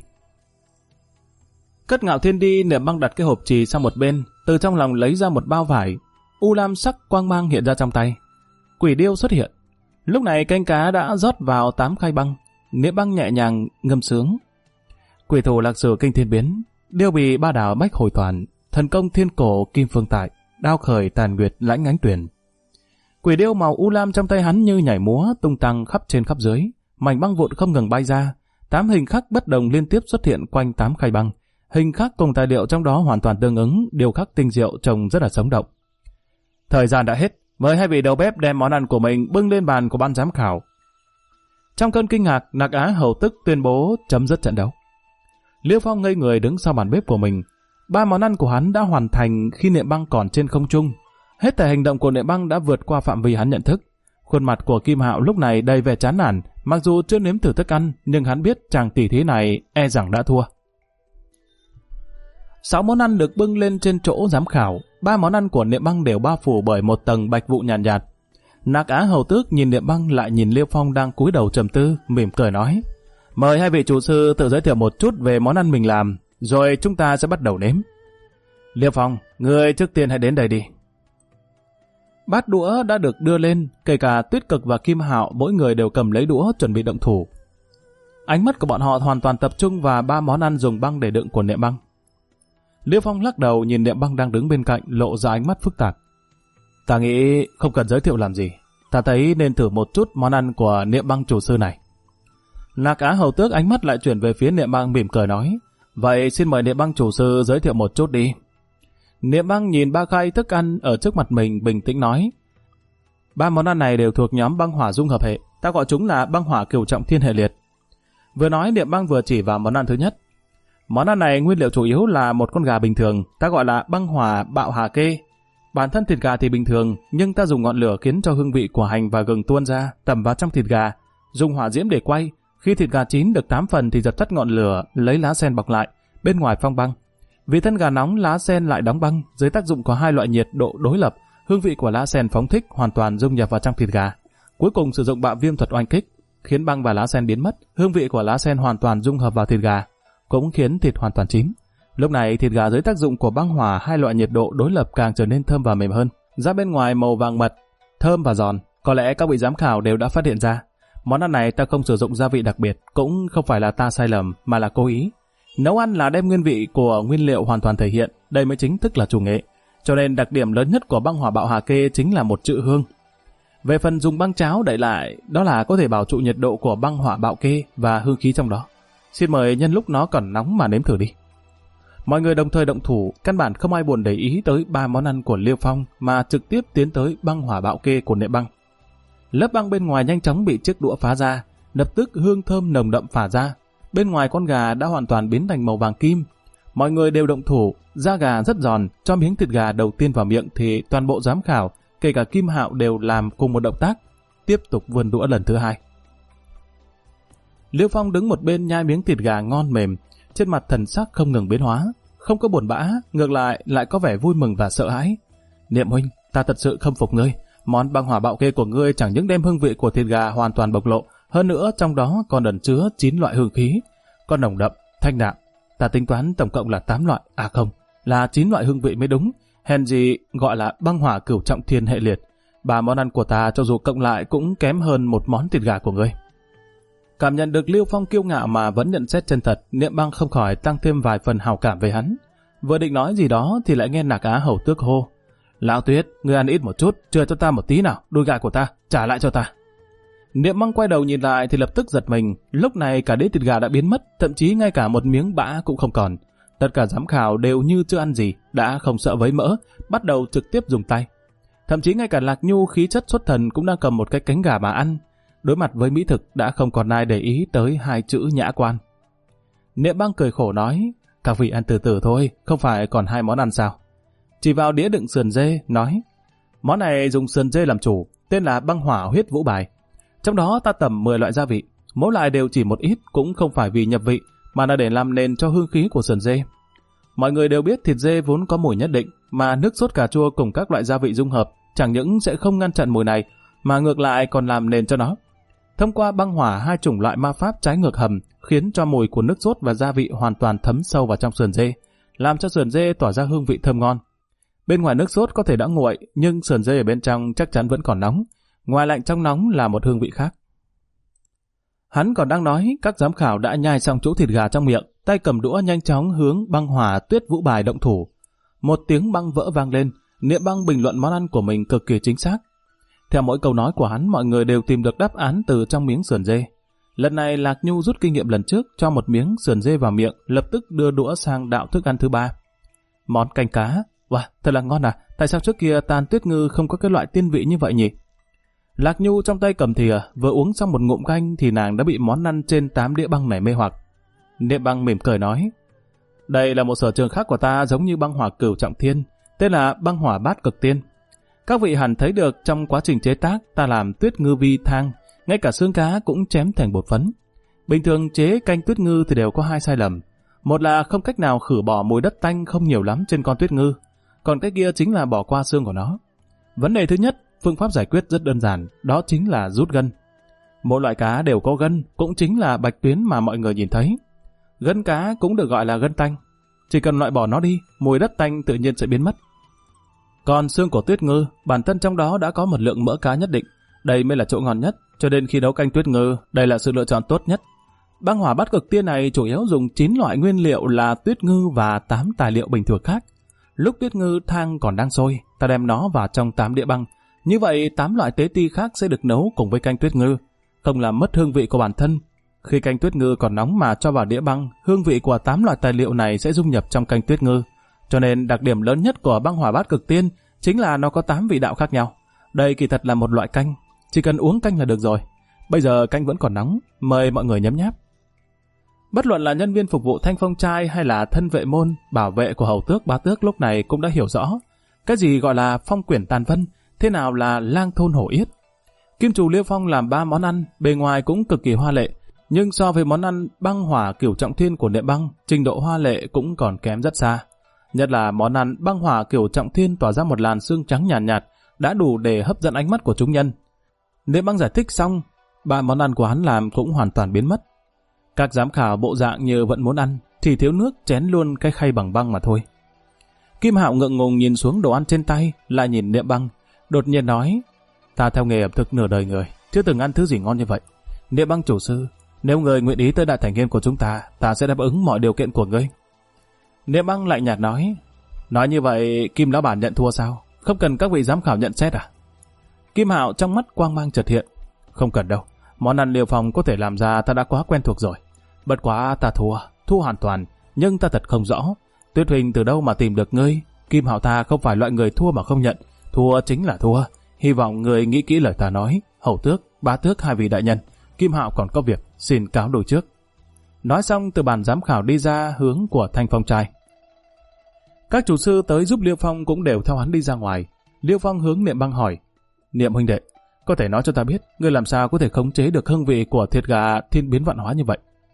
Cất Ngạo Thiên đi, Niệm Băng đặt cái hộp chì sang một bên, từ trong lòng lấy ra một bao vải, u lam sắc quang mang hiện ra trong tay. Quỷ điêu xuất hiện. Lúc này canh cá đã rót vào 8 khay băng, Niệm Băng nhẹ nhàng ngâm sướng. Quỷ thủ lạc sử kinh thiên biến, điêu bì ba đảo bách hồi toàn, thần công thiên cổ kim phương tại, đao khởi tàn nguyệt lãnh ánh tuyển. Quỷ điêu màu u lam trong tay hắn như nhảy múa tung tăng khắp trên khắp dưới, mảnh băng vụn không ngừng bay ra, 8 hình khắc bất đồng liên tiếp xuất hiện quanh 8 khay băng. Hình khắc cùng tài liệu trong đó hoàn toàn tương ứng, điều khắc tinh diệu trông rất là sống động. Thời gian đã hết, mời 2 vị đầu bếp đem món ăn của mình bưng lên bàn của ban giám khảo. Trong cơn kinh ngạc, Nạc Á hầu tức tuyên bố chấm dứt trận đấu. Liêu Phong ngây người đứng sau bàn bếp của mình. 3 món ăn của hắn đã hoàn thành khi Niệm Băng còn trên không trung. Hết thảy hành động của Niệm Băng đã vượt qua phạm vi hắn nhận thức. Khuôn mặt của Kim Hạo lúc này đầy vẻ chán nản, mặc dù chưa nếm thử thức ăn, nhưng hắn biết chàng tỷ thí này e rằng đã thua. 6 món ăn được bưng lên trên chỗ giám khảo, 3 món ăn của Niệm Băng đều bao phủ bởi một tầng bạch vụ nhàn nhạt. Nạc Á hầu tước nhìn Niệm Băng lại nhìn Liêu Phong đang cúi đầu trầm tư, mỉm cười nói: "Mời 2 vị chủ sư tự giới thiệu một chút về món ăn mình làm, rồi chúng ta sẽ bắt đầu nếm." "Liêu Phong, ngươi trước tiên hãy đến đây đi." Bát đũa đã được đưa lên, kể cả Tuyết Cực và Kim Hạo mỗi người đều cầm lấy đũa chuẩn bị động thủ. Ánh mắt của bọn họ hoàn toàn tập trung vào 3 món ăn dùng băng để đựng của Niệm Băng. Liêu Phong lắc đầu nhìn Niệm Băng đang đứng bên cạnh, lộ ra ánh mắt phức tạp. "Ta nghĩ không cần giới thiệu làm gì, ta thấy nên thử một chút món ăn của Niệm Băng chủ sư này." Nạc Á hầu tước ánh mắt lại chuyển về phía Niệm Băng mỉm cười nói: "Vậy xin mời Niệm Băng chủ sư giới thiệu một chút đi." Niệm Băng nhìn 3 khay thức ăn ở trước mặt mình, bình tĩnh nói: "3 món ăn này đều thuộc nhóm băng hỏa dung hợp hệ, ta gọi chúng là băng hỏa cửu trọng thiên hệ liệt." Vừa nói, Niệm Băng vừa chỉ vào món ăn thứ nhất. Món ăn này nguyên liệu chủ yếu là một con gà bình thường, ta gọi là băng hỏa bạo hà kê. Bản thân thịt gà thì bình thường, nhưng ta dùng ngọn lửa khiến cho hương vị của hành và gừng tuôn ra, tẩm vào trong thịt gà, dùng hỏa diễm để quay. Khi thịt gà chín được 8 phần thì dập tắt ngọn lửa, lấy lá sen bọc lại, bên ngoài phong băng. Vì thân gà nóng, lá sen lại đóng băng, dưới tác dụng của 2 loại nhiệt độ đối lập, hương vị của lá sen phóng thích hoàn toàn dung nhập vào trong thịt gà. Cuối cùng sử dụng bạo viêm thuật oanh kích, khiến băng và lá sen biến mất, hương vị của lá sen hoàn toàn dung hợp vào thịt gà, cũng khiến thịt hoàn toàn chín. Lúc này thịt gà dưới tác dụng của băng hỏa 2 loại nhiệt độ đối lập càng trở nên thơm và mềm hơn, ra bên ngoài màu vàng mật, thơm và giòn. Có lẽ các vị giám khảo đều đã phát hiện ra, món ăn này ta không sử dụng gia vị đặc biệt, cũng không phải là ta sai lầm mà là cố ý. Nấu ăn là đem nguyên vị của nguyên liệu hoàn toàn thể hiện, đây mới chính thức là chủ nghệ. Cho nên đặc điểm lớn nhất của băng hỏa bạo hà kê chính là một chữ hương. Về phần dùng băng cháo đậy lại, đó là có thể bảo trụ nhiệt độ của băng hỏa bạo kê và hương khí trong đó. Xin mời nhân lúc nó còn nóng mà nếm thử đi. Mọi người đồng thời động thủ, căn bản không ai buồn để ý tới 3 món ăn của Liêu Phong mà trực tiếp tiến tới băng hỏa bạo kê của Niệm Băng. Lớp băng bên ngoài nhanh chóng bị chiếc đũa phá ra, lập tức hương thơm nồng đậm phả ra. Bên ngoài con gà đã hoàn toàn biến thành màu vàng kim. Mọi người đều động thủ, da gà rất giòn, cho miếng thịt gà đầu tiên vào miệng thì toàn bộ giám khảo, kể cả Kim Hạo đều làm cùng một động tác, tiếp tục vươn đũa lần thứ 2. Liêu Phong đứng một bên nhai miếng thịt gà ngon mềm, trên mặt thần sắc không ngừng biến hóa, không có buồn bã, ngược lại có vẻ vui mừng và sợ hãi. "Niệm huynh, ta thật sự khâm phục ngươi, món băng hỏa bạo kê của ngươi chẳng những đem hương vị của thịt gà hoàn toàn bộc lộ, hơn nữa trong đó còn ẩn chứa 9 loại hương khí, có nồng đậm, thanh đạm. Ta tính toán tổng cộng là 8 loại, không, là 9 loại hương vị mới đúng, hèn gì gọi là băng hỏa cửu trọng thiên hệ liệt. 3 món ăn của ta cho dù cộng lại cũng kém hơn một món thịt gà của ngươi." Cảm nhận được Liêu Phong kiêu ngạo mà vẫn nhận xét chân thật, Niệm Băng không khỏi tăng thêm vài phần hào cảm về hắn. Vừa định nói gì đó thì lại nghe Nạc Á hầu tước hô: "Lão Tuyết, ngươi ăn ít một chút, chừa cho ta một tí nào, đùi gà của ta, trả lại cho ta." Niệm Băng quay đầu nhìn lại thì lập tức giật mình, lúc này cả đĩa thịt gà đã biến mất, thậm chí ngay cả một miếng bã cũng không còn. Tất cả giám khảo đều như chưa ăn gì, đã không sợ với mỡ, bắt đầu trực tiếp dùng tay. Thậm chí ngay cả Lạc Nhu khí chất xuất thần cũng đang cầm một cái cánh gà mà ăn. Đối mặt với mỹ thực đã không còn ai để ý tới hai chữ nhã quan. Niệm Băng cười khổ nói, các vị ăn từ từ thôi, không phải còn 2 món ăn sao? Chỉ vào đĩa đựng sườn dê, nói, món này dùng sườn dê làm chủ, tên là băng hỏa huyết vũ bài. Trong đó ta tẩm 10 loại gia vị, mỗi loại đều chỉ một ít, cũng không phải vì nhập vị, mà là để làm nền cho hương khí của sườn dê. Mọi người đều biết thịt dê vốn có mùi nhất định, mà nước sốt cà chua cùng các loại gia vị dung hợp chẳng những sẽ không ngăn chặn mùi này, mà ngược lại còn làm nền cho nó. Thông qua băng hỏa, 2 chủng loại ma pháp trái ngược hầm khiến cho mùi của nước sốt và gia vị hoàn toàn thấm sâu vào trong sườn dê, làm cho sườn dê tỏa ra hương vị thơm ngon. Bên ngoài nước sốt có thể đã nguội, nhưng sườn dê ở bên trong chắc chắn vẫn còn nóng. Ngoài lạnh trong nóng là một hương vị khác. Hắn còn đang nói, các giám khảo đã nhai xong chỗ thịt gà trong miệng, tay cầm đũa nhanh chóng hướng băng hỏa tuyết vũ bài động thủ. Một tiếng băng vỡ vang lên, Niệm Băng bình luận món ăn của mình cực kỳ chính xác. Theo mỗi câu nói của hắn, mọi người đều tìm được đáp án từ trong miếng sườn dê. Lần này Lạc Nhu rút kinh nghiệm lần trước, cho một miếng sườn dê vào miệng, lập tức đưa đũa sang đạo thức ăn thứ 3. Món canh cá. Wow, thật là ngon à, tại sao trước kia Tàn Tuyết Ngư không có cái loại tiên vị như vậy nhỉ? Lạc Nhu trong tay cầm thìa, vừa uống xong một ngụm canh thì nàng đã bị món ăn trên 8 đĩa băng này mê hoặc. Niệm Băng mỉm cười nói, đây là một sở trường khác của ta, giống như băng hỏa cửu trọng thiên, tên là băng hỏa bát cực tiên. Các vị hẳn thấy được trong quá trình chế tác ta làm tuyết ngư vi thang, ngay cả xương cá cũng chém thành bột phấn. Bình thường chế canh tuyết ngư thì đều có 2 sai lầm. Một là không cách nào khử bỏ mùi đất tanh không nhiều lắm trên con tuyết ngư, còn cái kia chính là bỏ qua xương của nó. Vấn đề thứ nhất, phương pháp giải quyết rất đơn giản, đó chính là rút gân. Mỗi loại cá đều có gân, cũng chính là bạch tuyến mà mọi người nhìn thấy. Gân cá cũng được gọi là gân tanh. Chỉ cần loại bỏ nó đi, mùi đất tanh tự nhiên sẽ biến mất. Còn xương của tuyết ngư, bản thân trong đó đã có một lượng mỡ cá nhất định. Đây mới là chỗ ngon nhất, cho nên khi nấu canh tuyết ngư, đây là sự lựa chọn tốt nhất. Băng hỏa bát cực tiên này chủ yếu dùng 9 loại nguyên liệu là tuyết ngư và 8 tài liệu bình thường khác. Lúc tuyết ngư thang còn đang sôi, ta đem nó vào trong 8 đĩa băng. Như vậy 8 loại tế ti khác sẽ được nấu cùng với canh tuyết ngư, không làm mất hương vị của bản thân. Khi canh tuyết ngư còn nóng mà cho vào đĩa băng, hương vị của 8 loại tài liệu này sẽ dung nhập trong canh tuyết ngư. Cho nên đặc điểm lớn nhất của băng hỏa bát cực tiên chính là nó có 8 vị đạo khác nhau. Đây kỳ thật là một loại canh, chỉ cần uống canh là được rồi. Bây giờ canh vẫn còn nóng, mời mọi người nhấm nháp. Bất luận là nhân viên phục vụ Thanh Phong trai hay là thân vệ môn, bảo vệ của hầu tước bá tước lúc này cũng đã hiểu rõ cái gì gọi là phong quyển tàn vân, thế nào là lang thôn hổ yết. Kim chủ Liêu Phong làm 3 món ăn, bề ngoài cũng cực kỳ hoa lệ, nhưng so với món ăn băng hỏa cửu trọng thiên của Niệm Băng, trình độ hoa lệ cũng còn kém rất xa. Nhất là món ăn băng hỏa cửu trọng thiên tỏa ra một làn sương trắng nhàn nhạt, đã đủ để hấp dẫn ánh mắt của chúng nhân. Niệm Băng giải thích xong, 3 món ăn của hắn làm cũng hoàn toàn biến mất. Các giám khảo bộ dạng như vẫn muốn ăn, thì thiếu nước chén luôn cái khay bằng băng mà thôi. Kim Hạo ngượng ngùng nhìn xuống đồ ăn trên tay, lại nhìn Niệm Băng, đột nhiên nói, ta theo nghề ẩm thực nửa đời người, chưa từng ăn thứ gì ngon như vậy. Niệm Băng chủ sư, nếu người nguyện ý tới Đại Thành Game của chúng ta, ta sẽ đáp ứng mọi điều kiện của ngươi. Niệm Băng lạnh nhạt nói như vậy Kim lão bản nhận thua sao? Không cần các vị giám khảo nhận xét à? Kim Hạo trong mắt quang mang chợt hiện, không cần đâu, món ăn Liêu Phong có thể làm ra ta đã quá quen thuộc rồi. Bất quá ta thua hoàn toàn, nhưng ta thật không rõ, Tuyết Huynh từ đâu mà tìm được ngươi? Kim Hạo ta không phải loại người thua mà không nhận, thua chính là thua. Hy vọng người nghĩ kỹ lời ta nói. Hầu tước, bá tước, 2 vị đại nhân, Kim Hạo còn có việc, xin cáo đổi trước. Nói xong từ bàn giám khảo đi ra hướng của Thanh Phong trai. Các chủ sư tới giúp Liêu Phong cũng đều theo hắn đi ra ngoài. Liêu Phong hướng Niệm Băng hỏi, Niệm huynh đệ, có thể nói cho ta biết, ngươi làm sao có thể khống chế được hương vị của thịt gà thiên biến vạn hóa như vậy?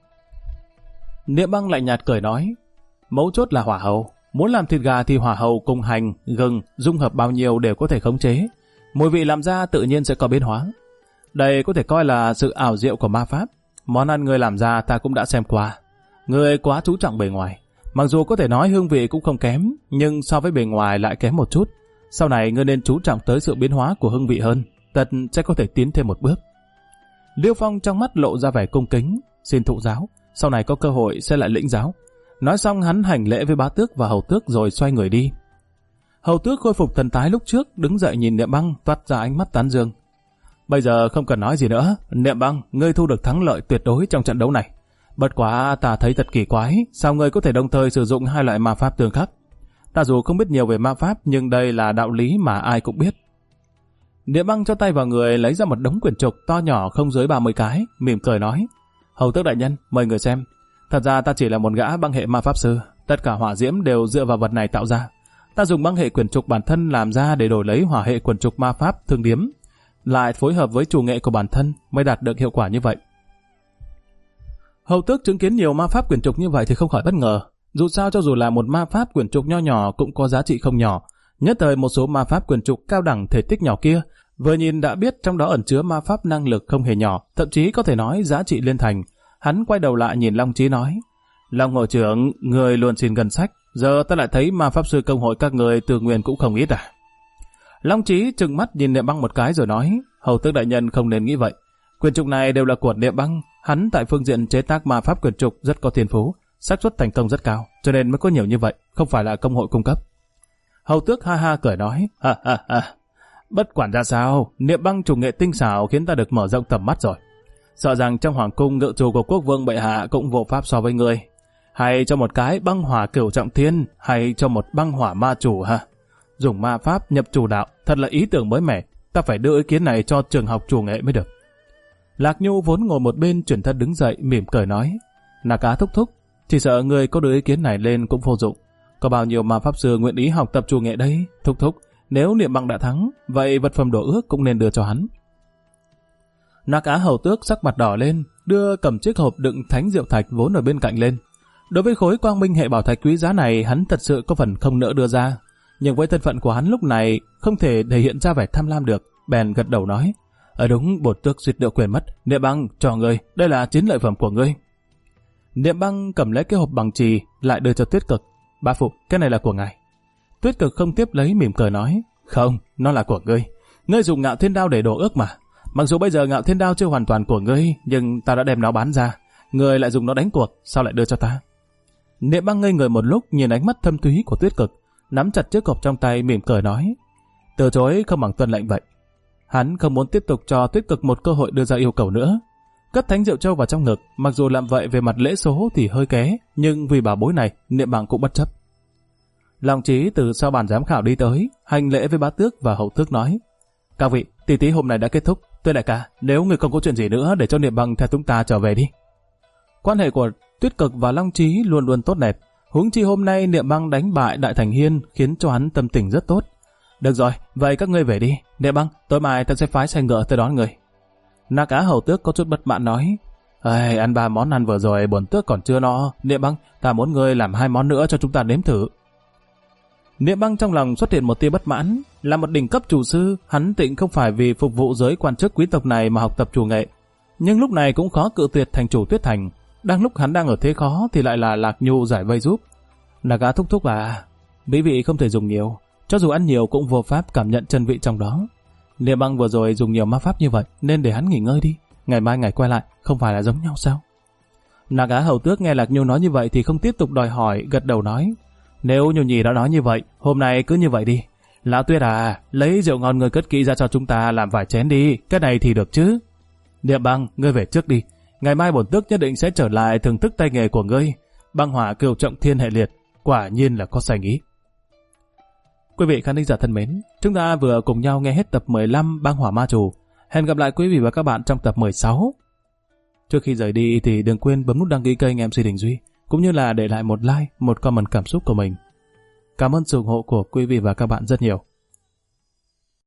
Niệm Băng lạnh nhạt cười nói, mấu chốt là hỏa hầu. Muốn làm thịt gà thì hỏa hầu cùng hành, gừng, dung hợp bao nhiêu đều có thể khống chế. Mùi vị làm ra tự nhiên sẽ có biến hóa. Đây có thể coi là sự ảo diệu của ma pháp. Món ăn ngươi làm ra ta cũng đã xem qua. Ngươi quá chú trọng bề ngoài. Mặc dù có thể nói hương vị cũng không kém, nhưng so với bề ngoài lại kém một chút. Sau này ngươi nên chú trọng tới sự biến hóa của hương vị hơn, tất sẽ có thể tiến thêm một bước. Liêu Phong trong mắt lộ ra vẻ cung kính, xin thụ giáo, sau này có cơ hội sẽ lại lĩnh giáo. Nói xong hắn hành lễ với bá tước và hầu tước rồi xoay người đi. Hầu tước khôi phục thần thái lúc trước, đứng dậy nhìn Niệm Băng, toát ra ánh mắt tán dương. Bây giờ không cần nói gì nữa, Niệm Băng, ngươi thu được thắng lợi tuyệt đối trong trận đấu này. Bất quá ta thấy thật kỳ quái, sao ngươi có thể đồng thời sử dụng hai loại ma pháp tương khắc? Ta dù không biết nhiều về ma pháp, nhưng đây là đạo lý mà ai cũng biết. Niệm Băng cho tay vào người lấy ra một đống quyển trục to nhỏ không dưới 30 cái, mỉm cười nói: Hầu tước đại nhân, mời người xem. Thật ra ta chỉ là một gã băng hệ ma pháp sư, tất cả hỏa diễm đều dựa vào vật này tạo ra. Ta dùng băng hệ quyển trục bản thân làm ra để đổi lấy hỏa hệ quyển trục ma pháp thương điếm, lại phối hợp với chủ nghệ của bản thân mới đạt được hiệu quả như vậy. Hầu tước chứng kiến nhiều ma pháp quyển trục như vậy thì không khỏi bất ngờ. Dù sao cho dù là một ma pháp quyển trục nho nhỏ cũng có giá trị không nhỏ. Nhất thời một số ma pháp quyển trục cao đẳng thể tích nhỏ kia, vừa nhìn đã biết trong đó ẩn chứa ma pháp năng lực không hề nhỏ, thậm chí có thể nói giá trị liên thành. Hắn quay đầu lại nhìn Long Chí nói: Long hội trưởng, người luôn xin ngân sách, giờ ta lại thấy ma pháp sư công hội các người tự nguyện cũng không ít à? Long Chí trừng mắt nhìn Niệm Băng một cái rồi nói: Hầu tước đại nhân không nên nghĩ vậy. Quyển trục này đều là của Niệm Băng, hắn tại phương diện chế tác ma pháp quyển trục rất có thiên phú, xác suất thành công rất cao, cho nên mới có nhiều như vậy, không phải là công hội cung cấp. Hầu tước ha ha cười nói: Bất quản ra sao, Niệm Băng chủ nghệ tinh xảo khiến ta được mở rộng tầm mắt rồi. Sợ rằng trong hoàng cung ngự chủ của quốc vương bệ hạ cũng vô pháp so với ngươi. Hay cho một cái băng hỏa cửu trọng thiên, hay cho một băng hỏa ma chủ ha. Dùng ma pháp nhập chủ đạo, thật là ý tưởng mới mẻ, ta phải đưa ý kiến này cho trường học chủ nghệ mới được. Lạc Nhu vốn ngồi một bên chuyển thân đứng dậy mỉm cười nói: Nà Cá thúc thúc, chỉ sợ người có đưa ý kiến này lên cũng vô dụng. Có bao nhiêu ma pháp sư nguyện ý học tập chủ nghệ đấy, thúc thúc. Nếu Niệm Băng đã thắng, vậy vật phẩm đổ ước cũng nên đưa cho hắn. Nà Cá hầu tước sắc mặt đỏ lên, đưa cầm chiếc hộp đựng thánh diệu thạch vốn ở bên cạnh lên. Đối với khối quang minh hệ bảo thạch quý giá này, hắn thật sự có phần không nỡ đưa ra. Nhưng với thân phận của hắn lúc này không thể thể hiện ra vẻ tham lam được, bèn gật đầu nói: Đúng, bổn tước suýt nữa quên mất, Niệm Băng cho ngươi, đây là chiến lợi phẩm của ngươi. Niệm Băng cầm lấy cái hộp bằng chì, lại đưa cho Tuyết Cực: Bá phụ, cái này là của ngài. Tuyết Cực không tiếp lấy, mỉm cười nói: Không, nó là của ngươi. Ngươi dùng Ngạo Thiên Đao để đổ ước mà. Mặc dù bây giờ Ngạo Thiên Đao chưa hoàn toàn của ngươi, nhưng ta đã đem nó bán ra. Ngươi lại dùng nó đánh cuộc, sao lại đưa cho ta? Niệm Băng ngây người một lúc, nhìn ánh mắt thâm thúy của Tuyết Cực, nắm chặt chiếc hộp trong tay, mỉm cười nói: Từ chối không bằng tuân lệnh vậy. Hắn không muốn tiếp tục cho Tuyết Cực một cơ hội đưa ra yêu cầu nữa. Cất thánh diệu châu vào trong ngực, mặc dù làm vậy về mặt lễ số thì hơi ké, nhưng vì bảo bối này, Niệm Băng cũng bất chấp. Long Chí từ sau bàn giám khảo đi tới, hành lễ với bá tước và hậu tước nói: Các vị, tỷ thí hôm nay đã kết thúc. Tuyết đại ca, nếu người không có chuyện gì nữa, để cho Niệm Băng theo chúng ta trở về đi. Quan hệ của Tuyết Cực và Long Chí luôn luôn tốt đẹp. Huống chi hôm nay Niệm Băng đánh bại Đại Thành Hiên khiến cho hắn tâm tình rất tốt. Được rồi, vậy các ngươi về đi. Niệm Băng, tối mai ta sẽ phái xe ngựa tới đón người. Na Cá hầu tước có chút bất mãn nói: Ăn 3 món ăn vừa rồi bổn tước còn chưa no. Niệm Băng, ta muốn ngươi làm 2 món nữa cho chúng ta nếm thử. Niệm Băng trong lòng xuất hiện một tia bất mãn. Là một đỉnh cấp chủ sư, hắn tịnh không phải vì phục vụ giới quan chức quý tộc này mà học tập chủ nghệ. Nhưng lúc này cũng khó cự tuyệt thành chủ Tuyết Thành. Đang lúc hắn đang ở thế khó thì lại là Lạc Nhu giải vây giúp. Na Cá thúc thúc à, mỹ vị không thể dùng nhiều, cho dù ăn nhiều cũng vô pháp cảm nhận chân vị trong đó. Niệm Băng vừa rồi dùng nhiều ma pháp như vậy nên để hắn nghỉ ngơi đi, ngày mai ngày quay lại, không phải là giống nhau sao? Na Cá hầu tước nghe Lạc Nhu nói như vậy thì không tiếp tục đòi hỏi, gật đầu nói: Nếu Nhu nhì đã nói như vậy, hôm nay cứ như vậy đi. Lão Tuyết à, lấy rượu ngon người cất kỹ ra cho chúng ta làm vài chén đi, cái này thì được chứ. Niệm Băng, ngươi về trước đi, ngày mai bổn tước nhất định sẽ trở lại thưởng thức tay nghề của ngươi. Băng hỏa cửu trọng thiên hệ liệt, quả nhiên là có sai ý. Quý vị khán giả thân mến, chúng ta vừa cùng nhau nghe hết tập 15 Băng hỏa ma chủ. Hẹn gặp lại quý vị và các bạn trong tập 16. Trước khi rời đi thì đừng quên bấm nút đăng ký kênh MC Đình Duy, cũng như là để lại một like, một comment cảm xúc của mình. Cảm ơn sự ủng hộ của quý vị và các bạn rất nhiều.